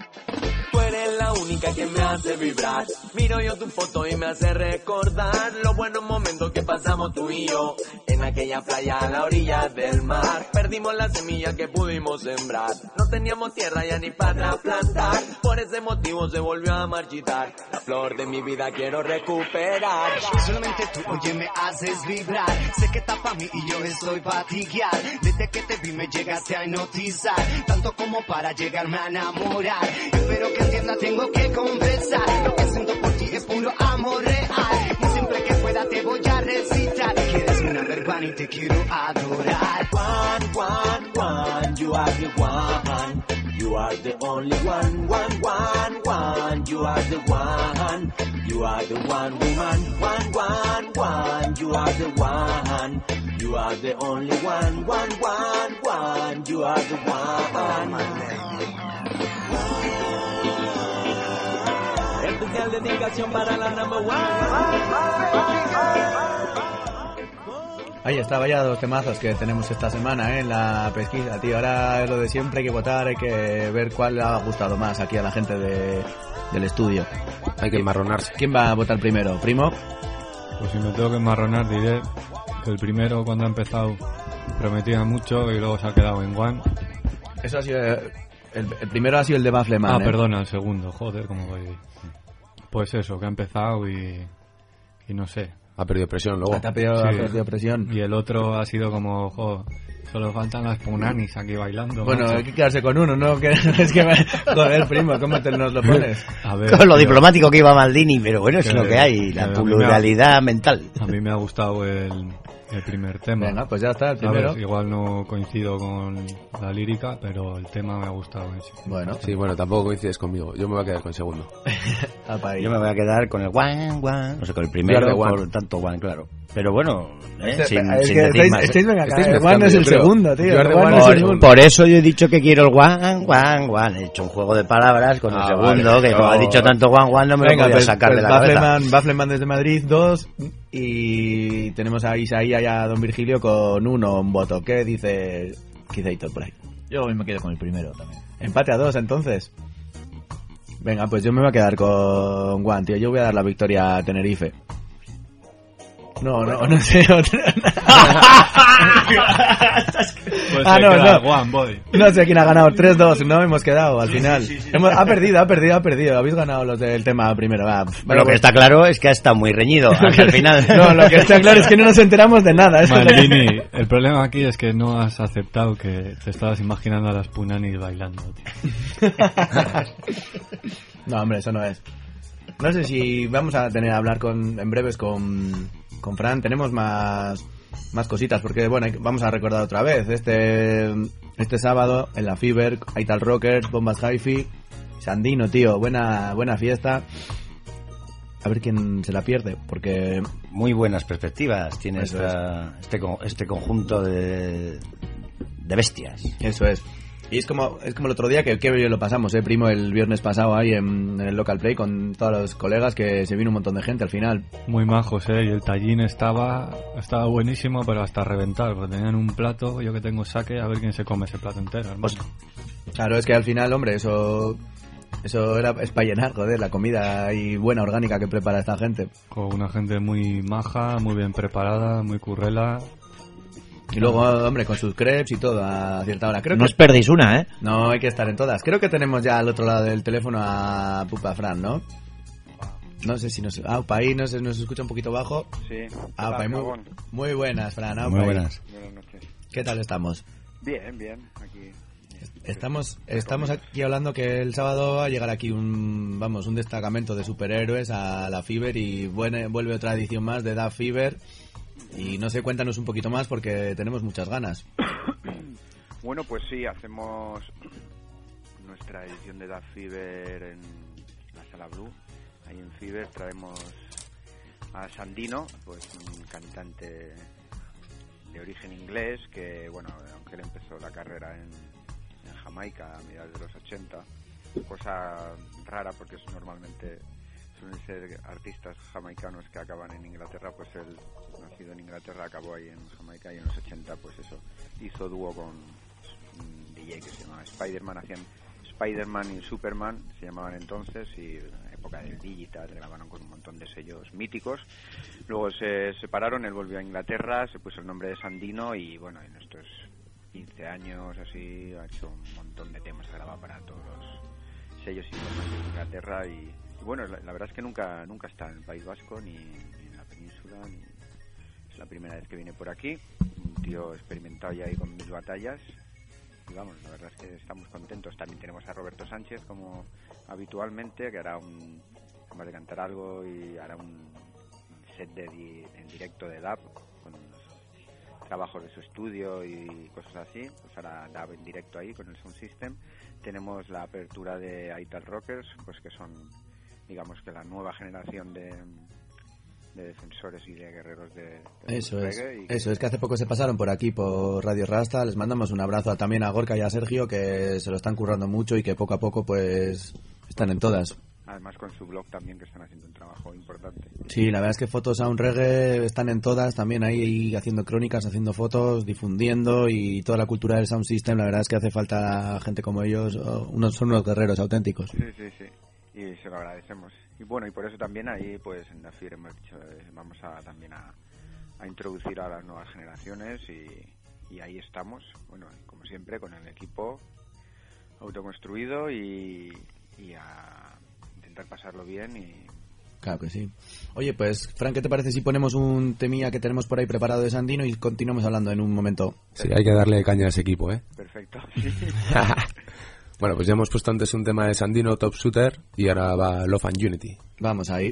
Tú eres la única que me hace vibrar. Miro yo tu foto y me hace recordar los buenos momentos que pasamos tú y yo en aquella playa a la orilla del mar. Perdimos la semilla que pudimos sembrar. No teníamos tierra ya ni para plantar. Por ese motivo se volvió a marchitar. La flor de mi vida quiero recuperar. Solamente tú, oye, me haces vibrar. Sé que estás pa' mí y yo estoy pa' ti guiar. Desde que te vi me llegaste a hipnotizar. Tanto como para llegarme a enamorar. Espero que entienda, tengo que confesar. Lo que siento por ti es puro amor real. Y siempre que pueda te voy a recitar que eres mi number one y te quiero adorar. One, one, one. You are the one. You are the only one, one, one, one. You are the one. You are the one, woman. One, one, one. You are the one. You are the only one, one, one, one. You are the one. Especial dedicación para la number one. Ahí está, vaya dos temazos que tenemos esta semana en la pesquisa, tío. Ahora es lo de siempre, hay que votar, hay que ver cuál le ha gustado más aquí a la gente del estudio. Hay que enmarronarse. ¿Quién va a votar primero? ¿Primo? Pues si me tengo que enmarronar diré que el primero cuando ha empezado prometía mucho y luego se ha quedado en one. Eso ha sido... El primero ha sido el de Bafleman. Ah, perdona, el segundo. Joder, cómo voy. Pues eso, que ha empezado y no sé. Ha perdido presión luego. Ha perdido presión. Y el otro ha sido como, joder, solo faltan las punanis aquí bailando. Bueno, macho. Hay que quedarse con uno, ¿no? Que es que, joder, primo, ¿cómo nos lo pones? A ver, con lo diplomático que iba Maldini, pero bueno, es lo que hay, la pluralidad mental. A mí me ha gustado el primer tema. Venga, pues ya está, el primero. ¿Sabes? Igual no coincido con la lírica, pero el tema me ha gustado en sí. Bueno. Sí, bueno, tampoco coincides conmigo. Yo me voy a quedar con el segundo. Yo me voy a quedar con el one, one. No sé, con el primero, por tanto one, claro. Pero bueno, sin decir más. El one es el segundo, tío. Por eso yo he dicho que quiero el one, one, one. He hecho un juego de palabras con el segundo, vale, que como ha dicho tanto one, one, no me lo podía sacar de la cabeza. Bafleman desde Madrid, 2. Y tenemos a Isaías y a Don Virgilio con un voto. ¿Qué dice Kizaitor por ahí? Yo me quedo con el primero también. Empate a 2, entonces. Venga, pues yo me voy a quedar con Juan, tío. Yo voy a dar la victoria a Tenerife. No sé. Pues no. Juan, voy. No sé quién ha ganado. 3-2, no hemos quedado al final. Ha perdido. Habéis ganado los del tema primero. Lo que está claro es que ha estado muy reñido hasta el final. No, lo que está claro es que no nos enteramos de nada. Maldini, el problema aquí es que no has aceptado que te estabas imaginando a las punanis bailando, tío. No, hombre, eso no es. No sé si vamos a tener a hablar en breves con Fran. Tenemos más cositas porque, bueno, vamos a recordar otra vez este sábado en la Fever, Ital Rockers, Bombas Hi-Fi, Sandino, tío, buena fiesta. a ver quién se la pierde, porque... Muy buenas perspectivas tiene este conjunto de bestias. Eso es. Y es como el otro día que bien lo pasamos, primo, el viernes pasado ahí en el Local Play con todos los colegas, que se vino un montón de gente al final. Muy majos, y el tallín estaba buenísimo, pero hasta reventar, porque tenían un plato, yo que tengo saque, a ver quién se come ese plato entero, hermano. Claro, es que al final, hombre, eso es para llenar, joder, la comida y buena orgánica que prepara esta gente. Con una gente muy maja, muy bien preparada, muy currela. Y luego, hombre, con sus crepes y todo a cierta hora. No os perdéis una, ¿eh? No, hay que estar en todas. Creo que tenemos ya al otro lado del teléfono a Pupa Fran, ¿no? No sé si nos... ahí nos escucha un poquito bajo. Sí. Ahí, muy buenas, Fran. Muy buenas. Buenas noches. ¿Qué tal estamos? Bien, aquí. Estamos aquí hablando que el sábado va a llegar aquí un destacamento de superhéroes a la Fever y vuelve otra edición más de Da Fever. Y no sé, cuéntanos un poquito más porque tenemos muchas ganas. Bueno, pues sí, hacemos nuestra edición de Da Fever en la Sala Blue. Ahí en Fever traemos a Sandino, pues un cantante de origen inglés que, bueno, aunque él empezó la carrera en Jamaica a mediados de los 80, cosa rara porque normalmente suelen ser artistas jamaicanos que acaban en Inglaterra, pues él, nacido en Inglaterra, acabó ahí en Jamaica y en los 80 pues eso, hizo dúo con un DJ que se llamaba Spider-Man, hacían Spider-Man y Superman, se llamaban entonces, y en la época del digital grabaron con un montón de sellos míticos. Luego se separaron, él volvió a Inglaterra, se puso el nombre de Sandino y bueno, en estos 15 años así ha hecho un montón de temas, grabado para todos los sellos importantes de Inglaterra y bueno, la verdad es que nunca está en el País Vasco ni en la península, es la primera vez que viene por aquí, un tío experimentado ya ahí con 1000 batallas y vamos, la verdad es que estamos contentos. También tenemos a Roberto Sánchez como habitualmente, que hará además de cantar algo y hará un set en directo de dub con los trabajos de su estudio y cosas así, pues hará dub en directo ahí con el Sound System. Tenemos la apertura de Aital Rockers, pues que son, digamos que la nueva generación de defensores y de guerreros de reggae. Eso es que hace poco se pasaron por aquí, por Radio Rasta. Les mandamos un abrazo también a Gorka y a Sergio, que se lo están currando mucho y que poco a poco pues están en todas. Además con su blog también, que están haciendo un trabajo importante. Sí, la verdad es que Fotos a un Reggae están en todas, también ahí haciendo crónicas, haciendo fotos, difundiendo, y toda la cultura del Sound System. La verdad es que hace falta gente como ellos, son unos guerreros auténticos. Sí, y se lo agradecemos. Y bueno, y por eso también ahí pues en la FIR hemos dicho, vamos también a introducir a las nuevas generaciones y ahí estamos, bueno, como siempre, con el equipo autoconstruido y a intentar pasarlo bien y... Claro que sí. Oye, pues, Fran, ¿qué te parece si ponemos un temilla que tenemos por ahí preparado de Sandino y continuamos hablando en un momento? Sí, hay que darle caña a ese equipo, ¿eh? Perfecto. Bueno, pues ya hemos puesto antes un tema de Sandino, Top Shooter, y ahora va Love and Unity. Vamos ahí.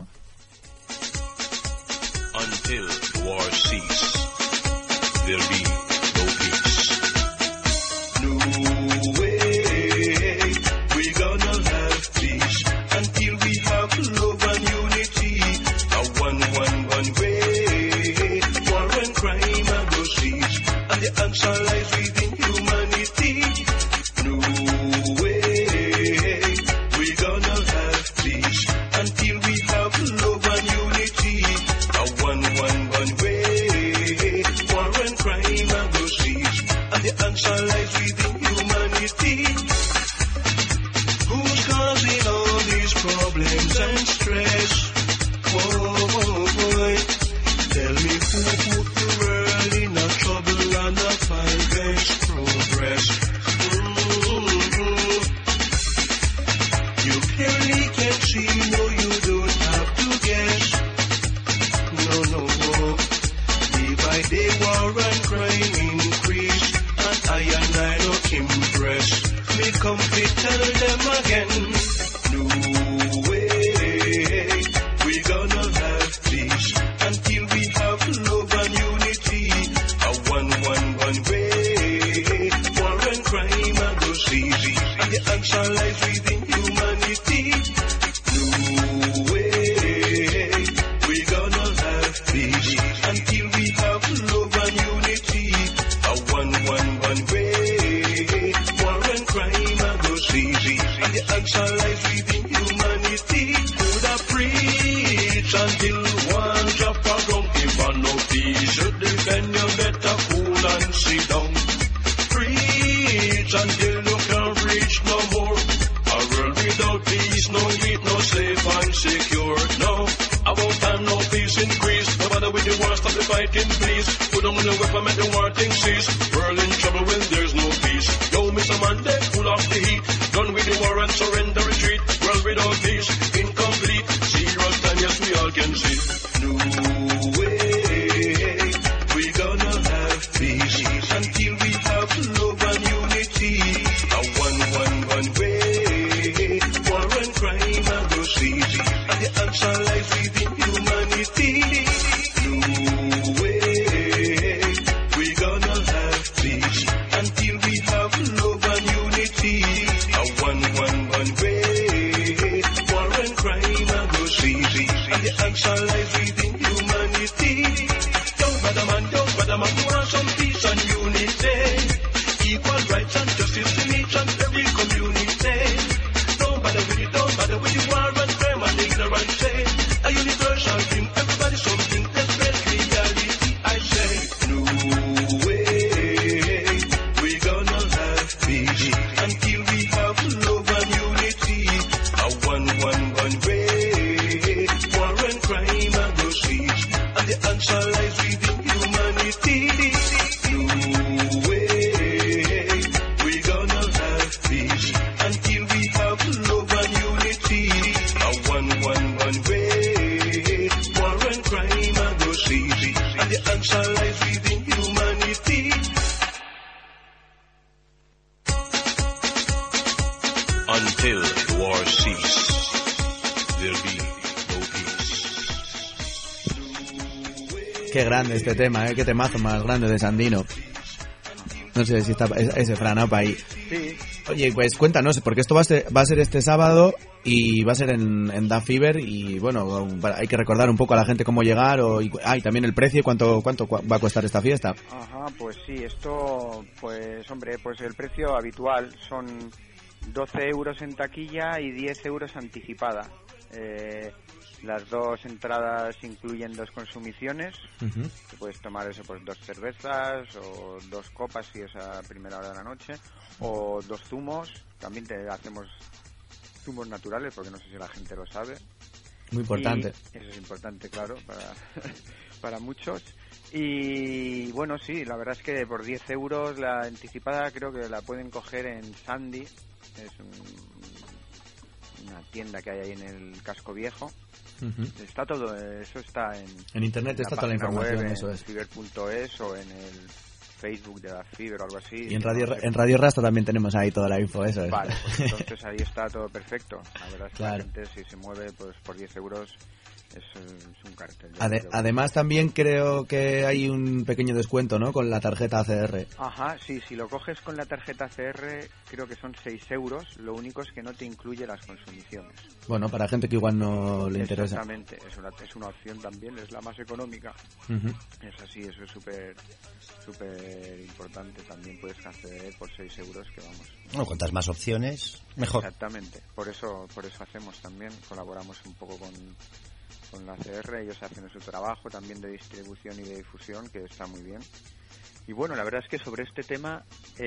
Until the war cease, there'll be no peace. No way, we're gonna have peace until we have love and unity. A one way, war and crime are go cease, and the answer lies within humanity. No way, we're gonna have peace until we have love and unity. A one way, war and crime are go cease, and the answer lies within humanity. Who's causing all these problems and stress? Whoa, boy, tell me who put the world in a trouble and a fight against progress. You clearly can see, no, you don't have to guess. No, day by day war and crime increase, and I not impress. Me come to tell them again, no way, we gonna have peace until we have love and unity. A one way, war and crime are go easy, and the answer lies within humanity. No way, Until the war cease, there'll be no peace. Qué grande este tema, qué temazo más grande de Sandino. No sé si está ese Franapa ahí. Sí. Oye, pues cuéntanos, porque esto va a ser este sábado y va a ser en Da Fever y bueno, hay que recordar un poco a la gente cómo llegar y también el precio y cuánto va a costar esta fiesta. Ajá, pues sí, esto, pues hombre, pues el precio habitual son 12 euros en taquilla y 10 euros anticipada. Las dos entradas incluyen 2 consumiciones. Uh-huh. Que puedes tomar eso, pues 2 cervezas o 2 copas si es a primera hora de la noche, o 2 zumos. También te hacemos zumos naturales, porque no sé si la gente lo sabe. Muy importante. Y eso es importante, claro, para muchos. Y bueno, sí, la verdad es que por 10 euros la anticipada creo que la pueden coger en Sandy. Es una tienda que hay ahí en el Casco Viejo. Uh-huh. Está todo, eso está en internet, está toda la información, web, eso es. En fiber.es o en el Facebook de la Fiber o algo así. Y en Radio Rasta también tenemos ahí toda la info, eso es. Vale, pues entonces ahí está todo perfecto. La verdad es que claro. La gente si se mueve pues por 10 euros es un cartel. Además también creo que hay un pequeño descuento, ¿no? Con la tarjeta ACR. Ajá, sí, si lo coges con la tarjeta ACR creo que son 6 euros, lo único es que no te incluye las consumiciones. Bueno, para gente que igual no le interesa. Exactamente, es una opción también, es la más económica. Uh-huh. Es así, eso es súper importante, también puedes acceder por 6 euros que vamos. Bueno, cuantas más opciones, mejor. Exactamente, por eso hacemos también, colaboramos un poco con la CR, ellos hacen su trabajo también de distribución y de difusión, que está muy bien. Y bueno, la verdad es que sobre este tema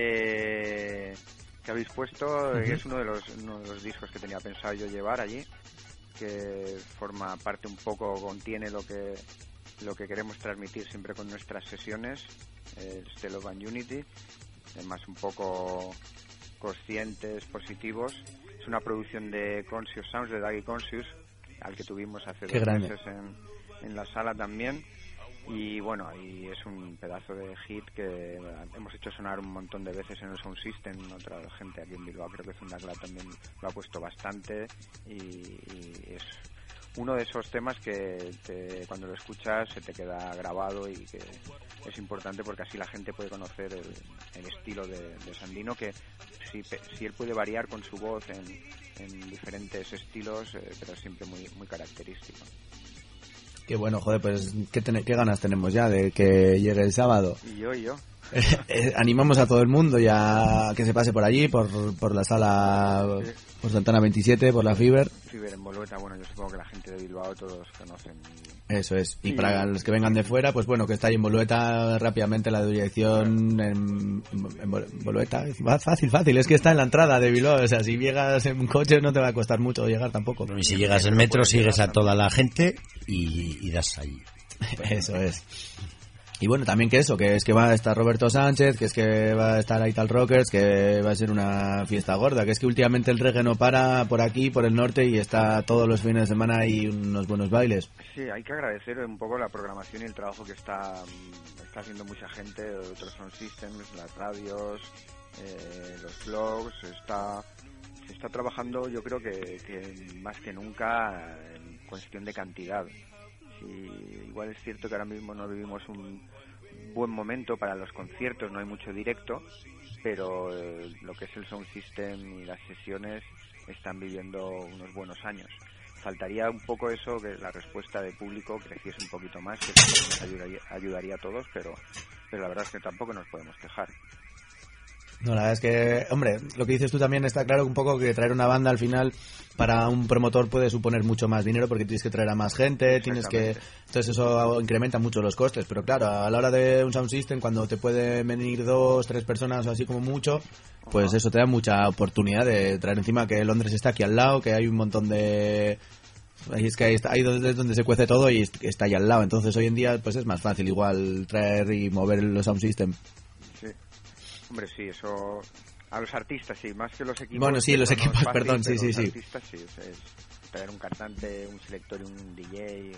que habéis puesto, uh-huh. Es uno de los discos que tenía pensado yo llevar allí, que forma parte un poco, contiene lo que queremos transmitir siempre con nuestras sesiones, este Love and Unity, además un poco conscientes, positivos. Es una producción de Conscious Sounds, de Daggy Conscious, al que tuvimos hace 2 meses en la sala también. Y bueno, ahí es un pedazo de hit que hemos hecho sonar un montón de veces en el Sound System. Otra gente aquí en Bilbao, creo que Zundakla también lo ha puesto bastante, y es uno de esos temas que cuando lo escuchas se te queda grabado, y que es importante porque así la gente puede conocer el estilo de Sandino, que si él puede variar con su voz en diferentes estilos, pero siempre muy, muy característico. Qué bueno, joder, pues qué ganas tenemos ya de que llegue el sábado. Y yo. Animamos a todo el mundo ya que se pase por allí, por la sala, sí. Por Santana 27, por la Fiber. Fiber en Bolueta, bueno, yo supongo que la gente de Bilbao todos conocen. Eso es. Y para los que vengan de fuera, pues bueno, que está ahí en Bolueta, rápidamente la dirección en Bolueta. Fácil, es que está en la entrada de Bilbao. O sea, si llegas en un coche no te va a costar mucho llegar tampoco. Y si llegas en metro, sigues a toda la gente y das ahí. Eso es. Y bueno, también que va a estar Roberto Sánchez, que es que va a estar Ital Rockers, que va a ser una fiesta gorda, que es que últimamente el reggae no para por aquí, por el norte, y está todos los fines de semana hay unos buenos bailes. Sí, hay que agradecer un poco la programación y el trabajo que está haciendo mucha gente, otros Sound Systems, las radios, los blogs, se está trabajando, yo creo que más que nunca en cuestión de cantidad. Y igual es cierto que ahora mismo no vivimos un buen momento para los conciertos, no hay mucho directo, pero lo que es el Sound System y las sesiones están viviendo unos buenos años. Faltaría un poco eso, que la respuesta de público creciese un poquito más, que nos ayudaría a todos, pero la verdad es que tampoco nos podemos quejar. No, la verdad es que, hombre, lo que dices tú también está claro un poco, que traer una banda al final para un promotor puede suponer mucho más dinero, porque tienes que traer a más gente, entonces eso incrementa mucho los costes, pero claro, a la hora de un Sound System, cuando te pueden venir 2, 3 personas o así como mucho, pues eso te da mucha oportunidad de traer encima que Londres está aquí al lado, que hay un montón de... Ahí es que ahí es donde se cuece todo y está ahí al lado, entonces hoy en día pues es más fácil igual traer y mover los Sound System. Sí. Hombre, sí, eso a los artistas sí, más que los equipos. Bueno, sí, los equipos, fácil, perdón, sí. Los artistas sí, es traer un cantante, un selector y un DJ,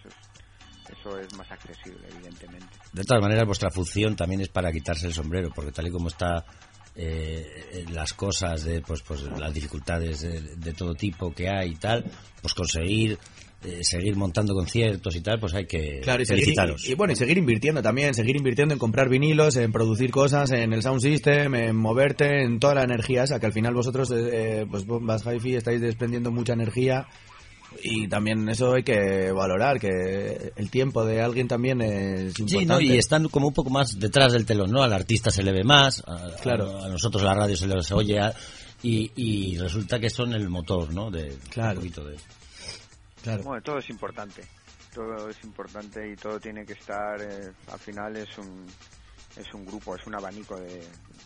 eso es más accesible, evidentemente. De todas maneras, vuestra función también es para quitarse el sombrero, porque tal y como está las cosas, de pues las dificultades de todo tipo que hay y tal, pues conseguir seguir montando conciertos y tal, pues hay que felicitaros. Y bueno, y seguir invirtiendo también, seguir invirtiendo en comprar vinilos, en producir cosas, en el sound system, en moverte, en toda la energía esa, que al final vosotros, pues Bombas Hi-Fi, estáis desprendiendo mucha energía, y también eso hay que valorar, que el tiempo de alguien también es importante. Sí, ¿no? Y están como un poco más detrás del telón, ¿no? Al artista se le ve más, claro. A nosotros la radio se les oye, y resulta que son el motor, ¿no? Claro. Un poquito de... Claro. Bueno, todo es importante y todo tiene que estar, al final es un grupo, es un abanico de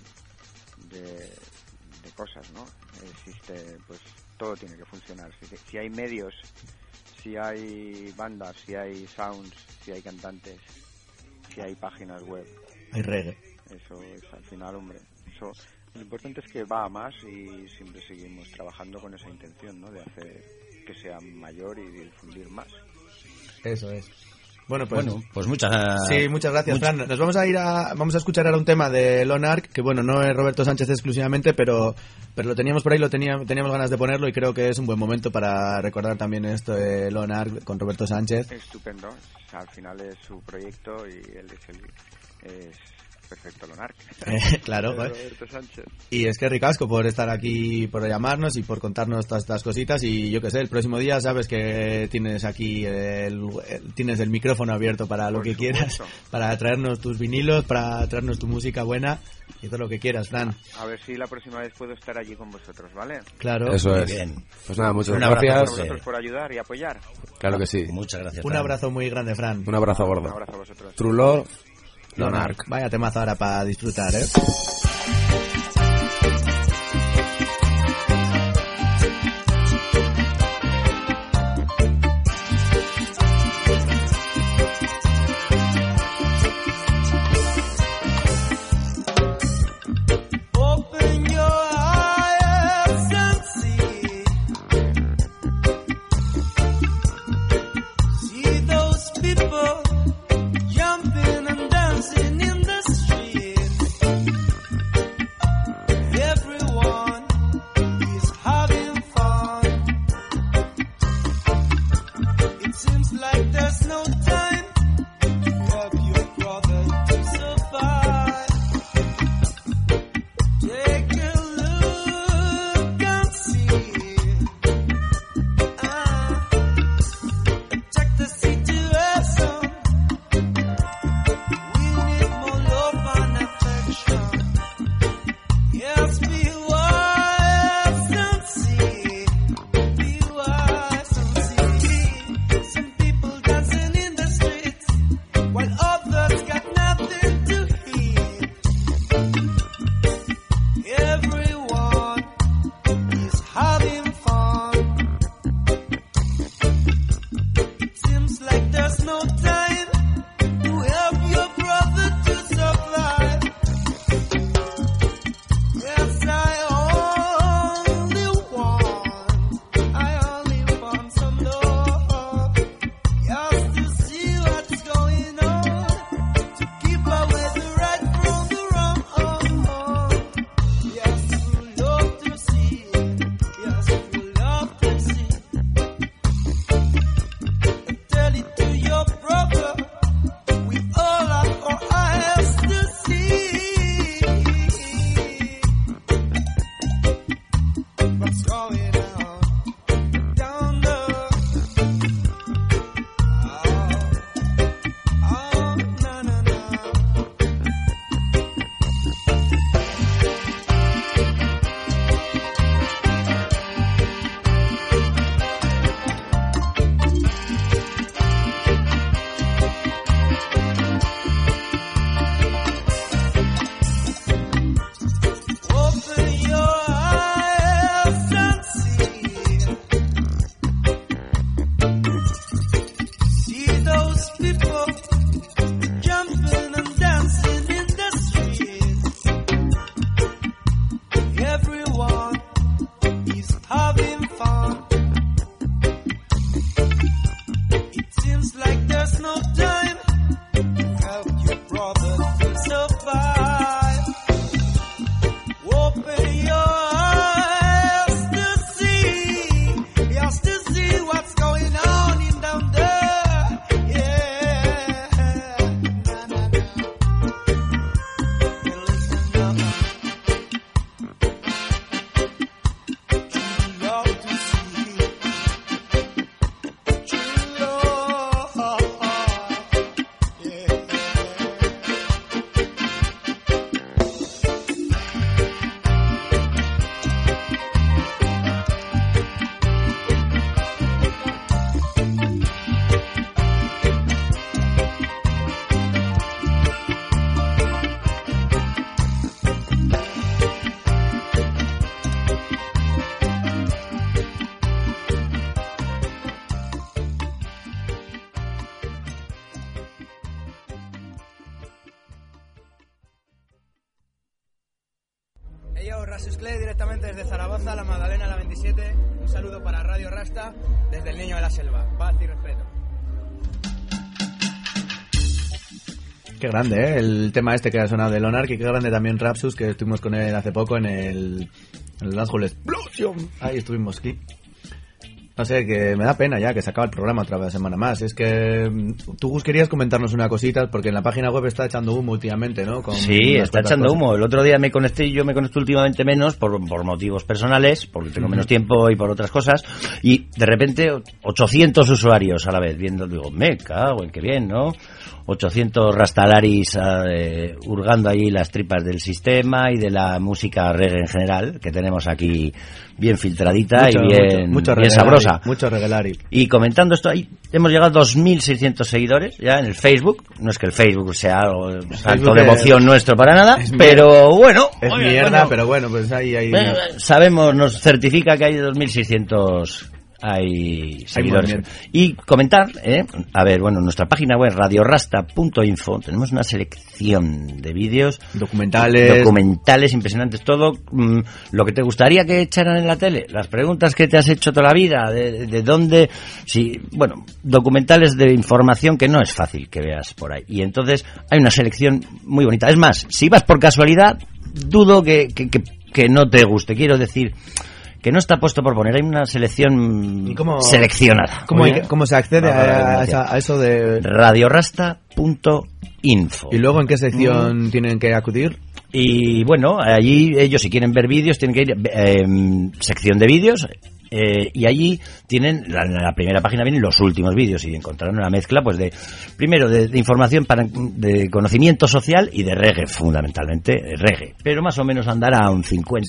cosas, ¿no? Existe, pues todo tiene que funcionar. Si hay medios, si hay bandas, si hay sounds, si hay cantantes, si hay páginas web, hay reggae. Eso es al final, hombre, eso lo importante es que va a más, y siempre seguimos trabajando con esa intención, ¿no? De hacer que sea mayor y difundir más. Eso es. Bueno, pues muchas gracias, Fran. Nos vamos a escuchar ahora un tema de Lone Ark, que bueno, no es Roberto Sánchez exclusivamente, pero lo teníamos por ahí, teníamos ganas de ponerlo, y creo que es un buen momento para recordar también esto de Lone Ark con Roberto Sánchez. Estupendo. Al final es su proyecto y él es perfecto Lone Ark. Claro, Roberto Sánchez. Y es que ricasco por estar aquí, por llamarnos y por contarnos todas estas cositas, y yo qué sé, el próximo día sabes que tienes aquí tienes el micrófono abierto para lo que quieras, para traernos tus vinilos, para traernos tu música buena y todo lo que quieras, Fran. A ver si la próxima vez puedo estar allí con vosotros, ¿vale? Claro. Eso muy es. Bien. Pues nada, muchas gracias gracias a vosotros por ayudar y apoyar. Claro que sí. Muchas gracias, Un abrazo muy grande, Fran. Un abrazo gordo. Un abrazo a vosotros. True Love, Lone Ark. Vaya temazo ahora para disfrutar, ¿eh? Jumping and dancing in the street. Rasus Clay, directamente desde Zaragoza, la Magdalena, la 27. Un saludo para Radio Rasta, desde el Niño de la Selva. Paz y respeto. Qué grande, el tema este que ha sonado de Lonark, y qué grande también Rapsus, que estuvimos con él hace poco en el Dancehall Explosion. Ahí estuvimos aquí. No sé, que me da pena ya que se acaba el programa otra vez semana más. Es que tú, Gus, querías comentarnos una cosita, porque en la página web está echando humo últimamente, ¿no? Sí, está echando humo. El otro día me conecté y yo me conecto últimamente menos por motivos personales, porque tengo menos tiempo y por otras cosas, y de repente 800 usuarios a la vez viendo, digo, me cago en qué bien, ¿no? 800 rastalaris hurgando ahí las tripas del sistema y de la música reggae en general, que tenemos aquí bien filtradita y bien sabrosa. Mucho regalari. Y comentando esto, ahí hemos llegado a 2.600 seguidores ya en el Facebook. No es que el Facebook sea algo tanto devoción nuestro para nada, pero bueno. Es mierda, pero bueno, pues ahí sabemos, nos certifica que hay 2.600... hay seguidores. Y comentar, a ver, bueno, en nuestra página web radiorasta.info tenemos una selección de vídeos documentales impresionantes, todo lo que te gustaría que echaran en la tele, las preguntas que te has hecho toda la vida, de dónde, bueno, documentales de información que no es fácil que veas por ahí, y entonces hay una selección muy bonita. Es más, si vas por casualidad, dudo que no te guste, quiero decir que no está puesto por poner, hay una selección seleccionada. ¿Cómo se accede a eso de...? radiorasta.info. ¿Y luego en qué sección tienen que acudir? Y bueno, allí ellos, si quieren ver vídeos, tienen que ir sección de vídeos, y allí tienen, en la primera página vienen los últimos vídeos, y encontrarán una mezcla, pues primero de información de conocimiento social y de reggae, fundamentalmente reggae, pero más o menos andará un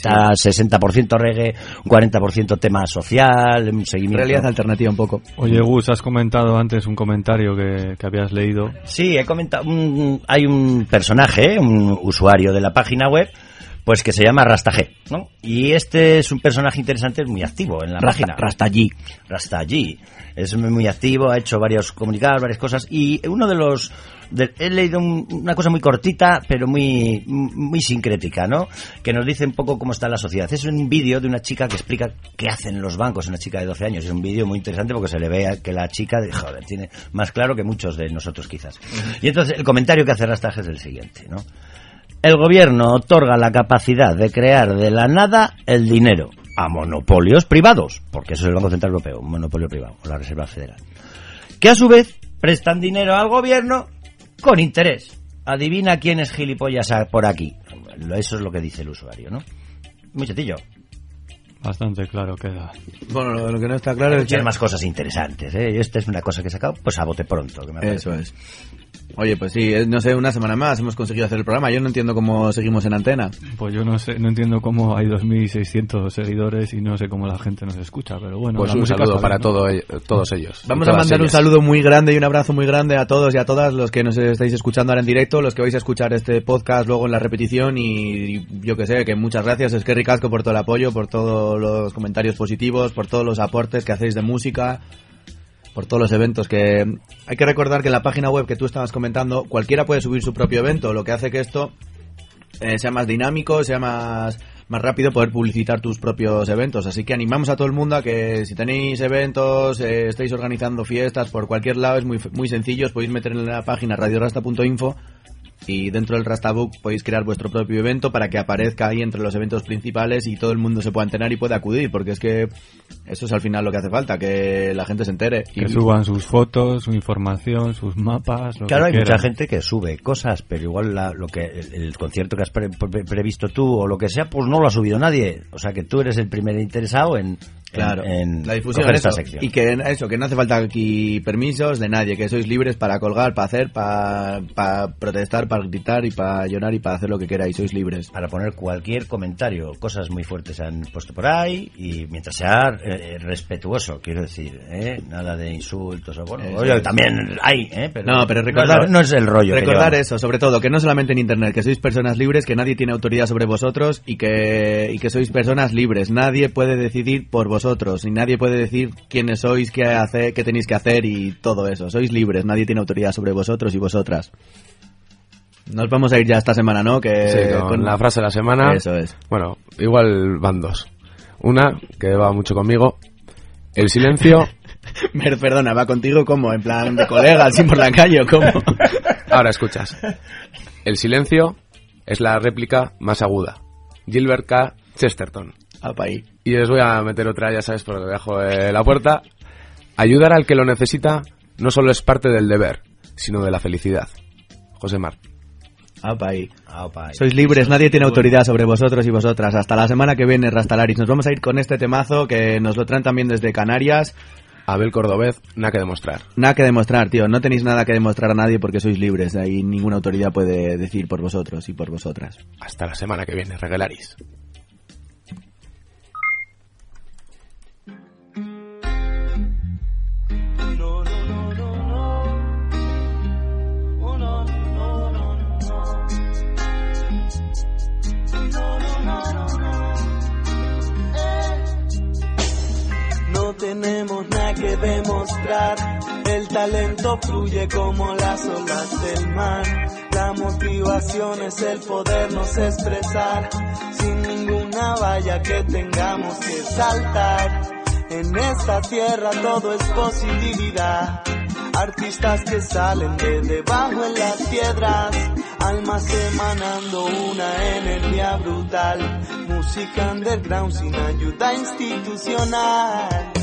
50-60% reggae, un 40% tema social, un seguimiento. Realidad alternativa un poco. Oye, Gus, has comentado antes un comentario que habías leído. Sí, he comentado, hay un personaje, un usuario de la página web, pues que se llama RastaG, ¿no? Y este es un personaje interesante, es muy activo en la página. RastaG. Es muy activo, ha hecho varios comunicados, varias cosas, y uno de los... he leído una cosa muy cortita, pero muy sincrética, ¿no? Que nos dice un poco cómo está la sociedad. Es un vídeo de una chica que explica qué hacen los bancos, una chica de 12 años. Es un vídeo muy interesante porque se le ve que la chica, joder, tiene más claro que muchos de nosotros quizás. Y entonces el comentario que hace RastaG es el siguiente, ¿no? El gobierno otorga la capacidad de crear de la nada el dinero a monopolios privados, porque eso es el Banco Central Europeo, un monopolio privado, o la Reserva Federal, que a su vez prestan dinero al gobierno con interés. Adivina quién es gilipollas por aquí. Eso es lo que dice el usuario, ¿no? Muy sencillo. Bastante claro queda. Bueno, lo que no está claro es que... Hay más cosas interesantes, ¿eh? Esta es una cosa que he sacado, pues a bote pronto. Que me Eso es. Oye, pues sí, no sé, una semana más hemos conseguido hacer el programa. Yo no entiendo cómo seguimos en antena. Pues yo no entiendo cómo hay 2.600 seguidores y no sé cómo la gente nos escucha, pero bueno. Pues un saludo para todos ellos. Vamos a mandar un saludo muy grande y un abrazo muy grande a todos y a todas los que nos estáis escuchando ahora en directo, los que vais a escuchar este podcast luego en la repetición, y yo que sé, que muchas gracias, es que ricasco por todo el apoyo, por todos los comentarios positivos, por todos los aportes que hacéis de música, por todos los eventos. Que hay que recordar que en la página web que tú estabas comentando, cualquiera puede subir su propio evento, lo que hace que esto sea más dinámico, sea más rápido poder publicitar tus propios eventos. Así que animamos a todo el mundo a que si tenéis eventos, estáis organizando fiestas por cualquier lado, es muy sencillo, os podéis meter en la página radiorasta.info y dentro del Rastabook podéis crear vuestro propio evento para que aparezca ahí entre los eventos principales y todo el mundo se pueda enterar y pueda acudir, porque es que eso es al final lo que hace falta, que la gente se entere. Que suban sus fotos, su información, sus mapas, lo claro, que hay quieran. Mucha gente que sube cosas, pero igual el concierto que has previsto tú o lo que sea, pues no lo ha subido nadie. O sea que tú eres el primer interesado en la difusión de esta sección. Y que no hace falta aquí permisos de nadie, que sois libres para colgar, para hacer, para protestar, para gritar y para llorar y para hacer lo que queráis, sois libres. Para poner cualquier comentario, cosas muy fuertes se han puesto por ahí, y mientras sea respetuoso, quiero decir, nada de insultos o bueno, oye, también hay, pero recordar, no es el rollo. Recordar eso, sobre todo, que no solamente en internet, que sois personas libres, que nadie tiene autoridad sobre vosotros y que sois personas libres, nadie puede decidir por vosotros y nadie puede decir quiénes sois, qué tenéis que hacer y todo eso, sois libres, nadie tiene autoridad sobre vosotros y vosotras. Nos vamos a ir ya esta semana, ¿no? Sí, con la frase de la semana. Eso es. Bueno, igual van dos. Una, que va mucho conmigo. El silencio... Perdona, ¿va contigo cómo? ¿En plan de colega, así por la calle o cómo? Ahora escuchas. El silencio es la réplica más aguda. Gilbert K. Chesterton. Ahí. Y os voy a meter otra, ya sabes, porque dejo la puerta. Ayudar al que lo necesita no solo es parte del deber, sino de la felicidad. José Mar. Ahí. Sois libres, nadie tiene autoridad sobre vosotros y vosotras. Hasta la semana que viene, Rastalaris. Nos vamos a ir con este temazo que nos lo traen también desde Canarias. Abel Cordobés, nada que demostrar. Nada que demostrar, tío. No tenéis nada que demostrar a nadie porque sois libres. Ahí ninguna autoridad puede decir por vosotros y por vosotras. Hasta la semana que viene, Regularis. No tenemos nada que demostrar, el talento fluye como las olas del mar. La motivación es el podernos expresar, sin ninguna valla que tengamos que saltar. En esta tierra todo es positividad, artistas que salen de debajo en las piedras, almas emanando una energía brutal, música underground sin ayuda institucional.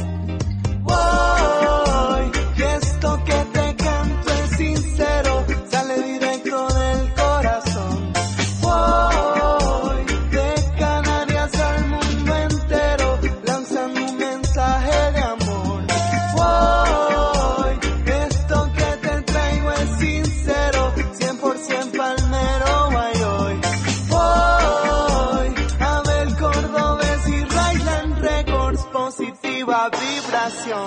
Voy, y esto que te canto es sincero, sale directo del corazón. Voy, de Canarias al mundo entero, lanzando un mensaje de amor. Voy, esto que te traigo es sincero, 100% palmero, hoy. Voy, Abel Cordobés y Rayland Records, positiva vibración.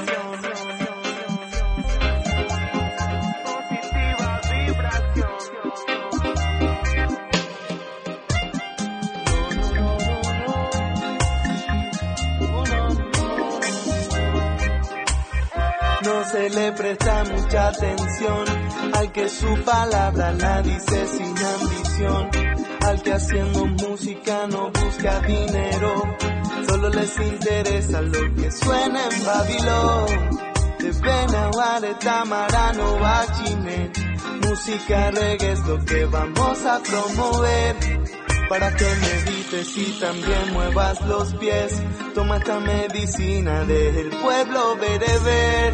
No se le presta mucha atención al que su palabra la dice sin ambición, al que haciendo música no busca dinero, solo les interesa lo que suena en Babilón. De Benaguare, Tamarano, Bachine, música reggae es lo que vamos a promover, para que medites y también muevas los pies. Toma esta medicina del pueblo bereber.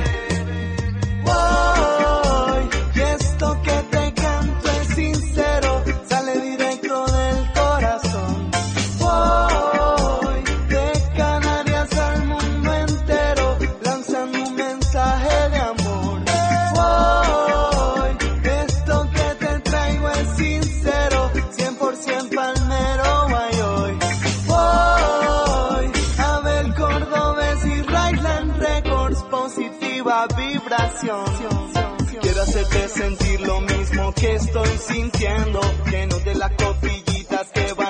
Voy, y esto que te canto es sincero, sale directo del corazón. Voy, de Canarias al mundo entero, lanzando un mensaje de amor. Voy, esto que te traigo es sincero, 100% palmero, hoy. Voy, Abel Cordobés y Rayland Records, positiva vibración. Quiero hacerte sentir lo mismo que estoy sintiendo, lleno de las costillitas que va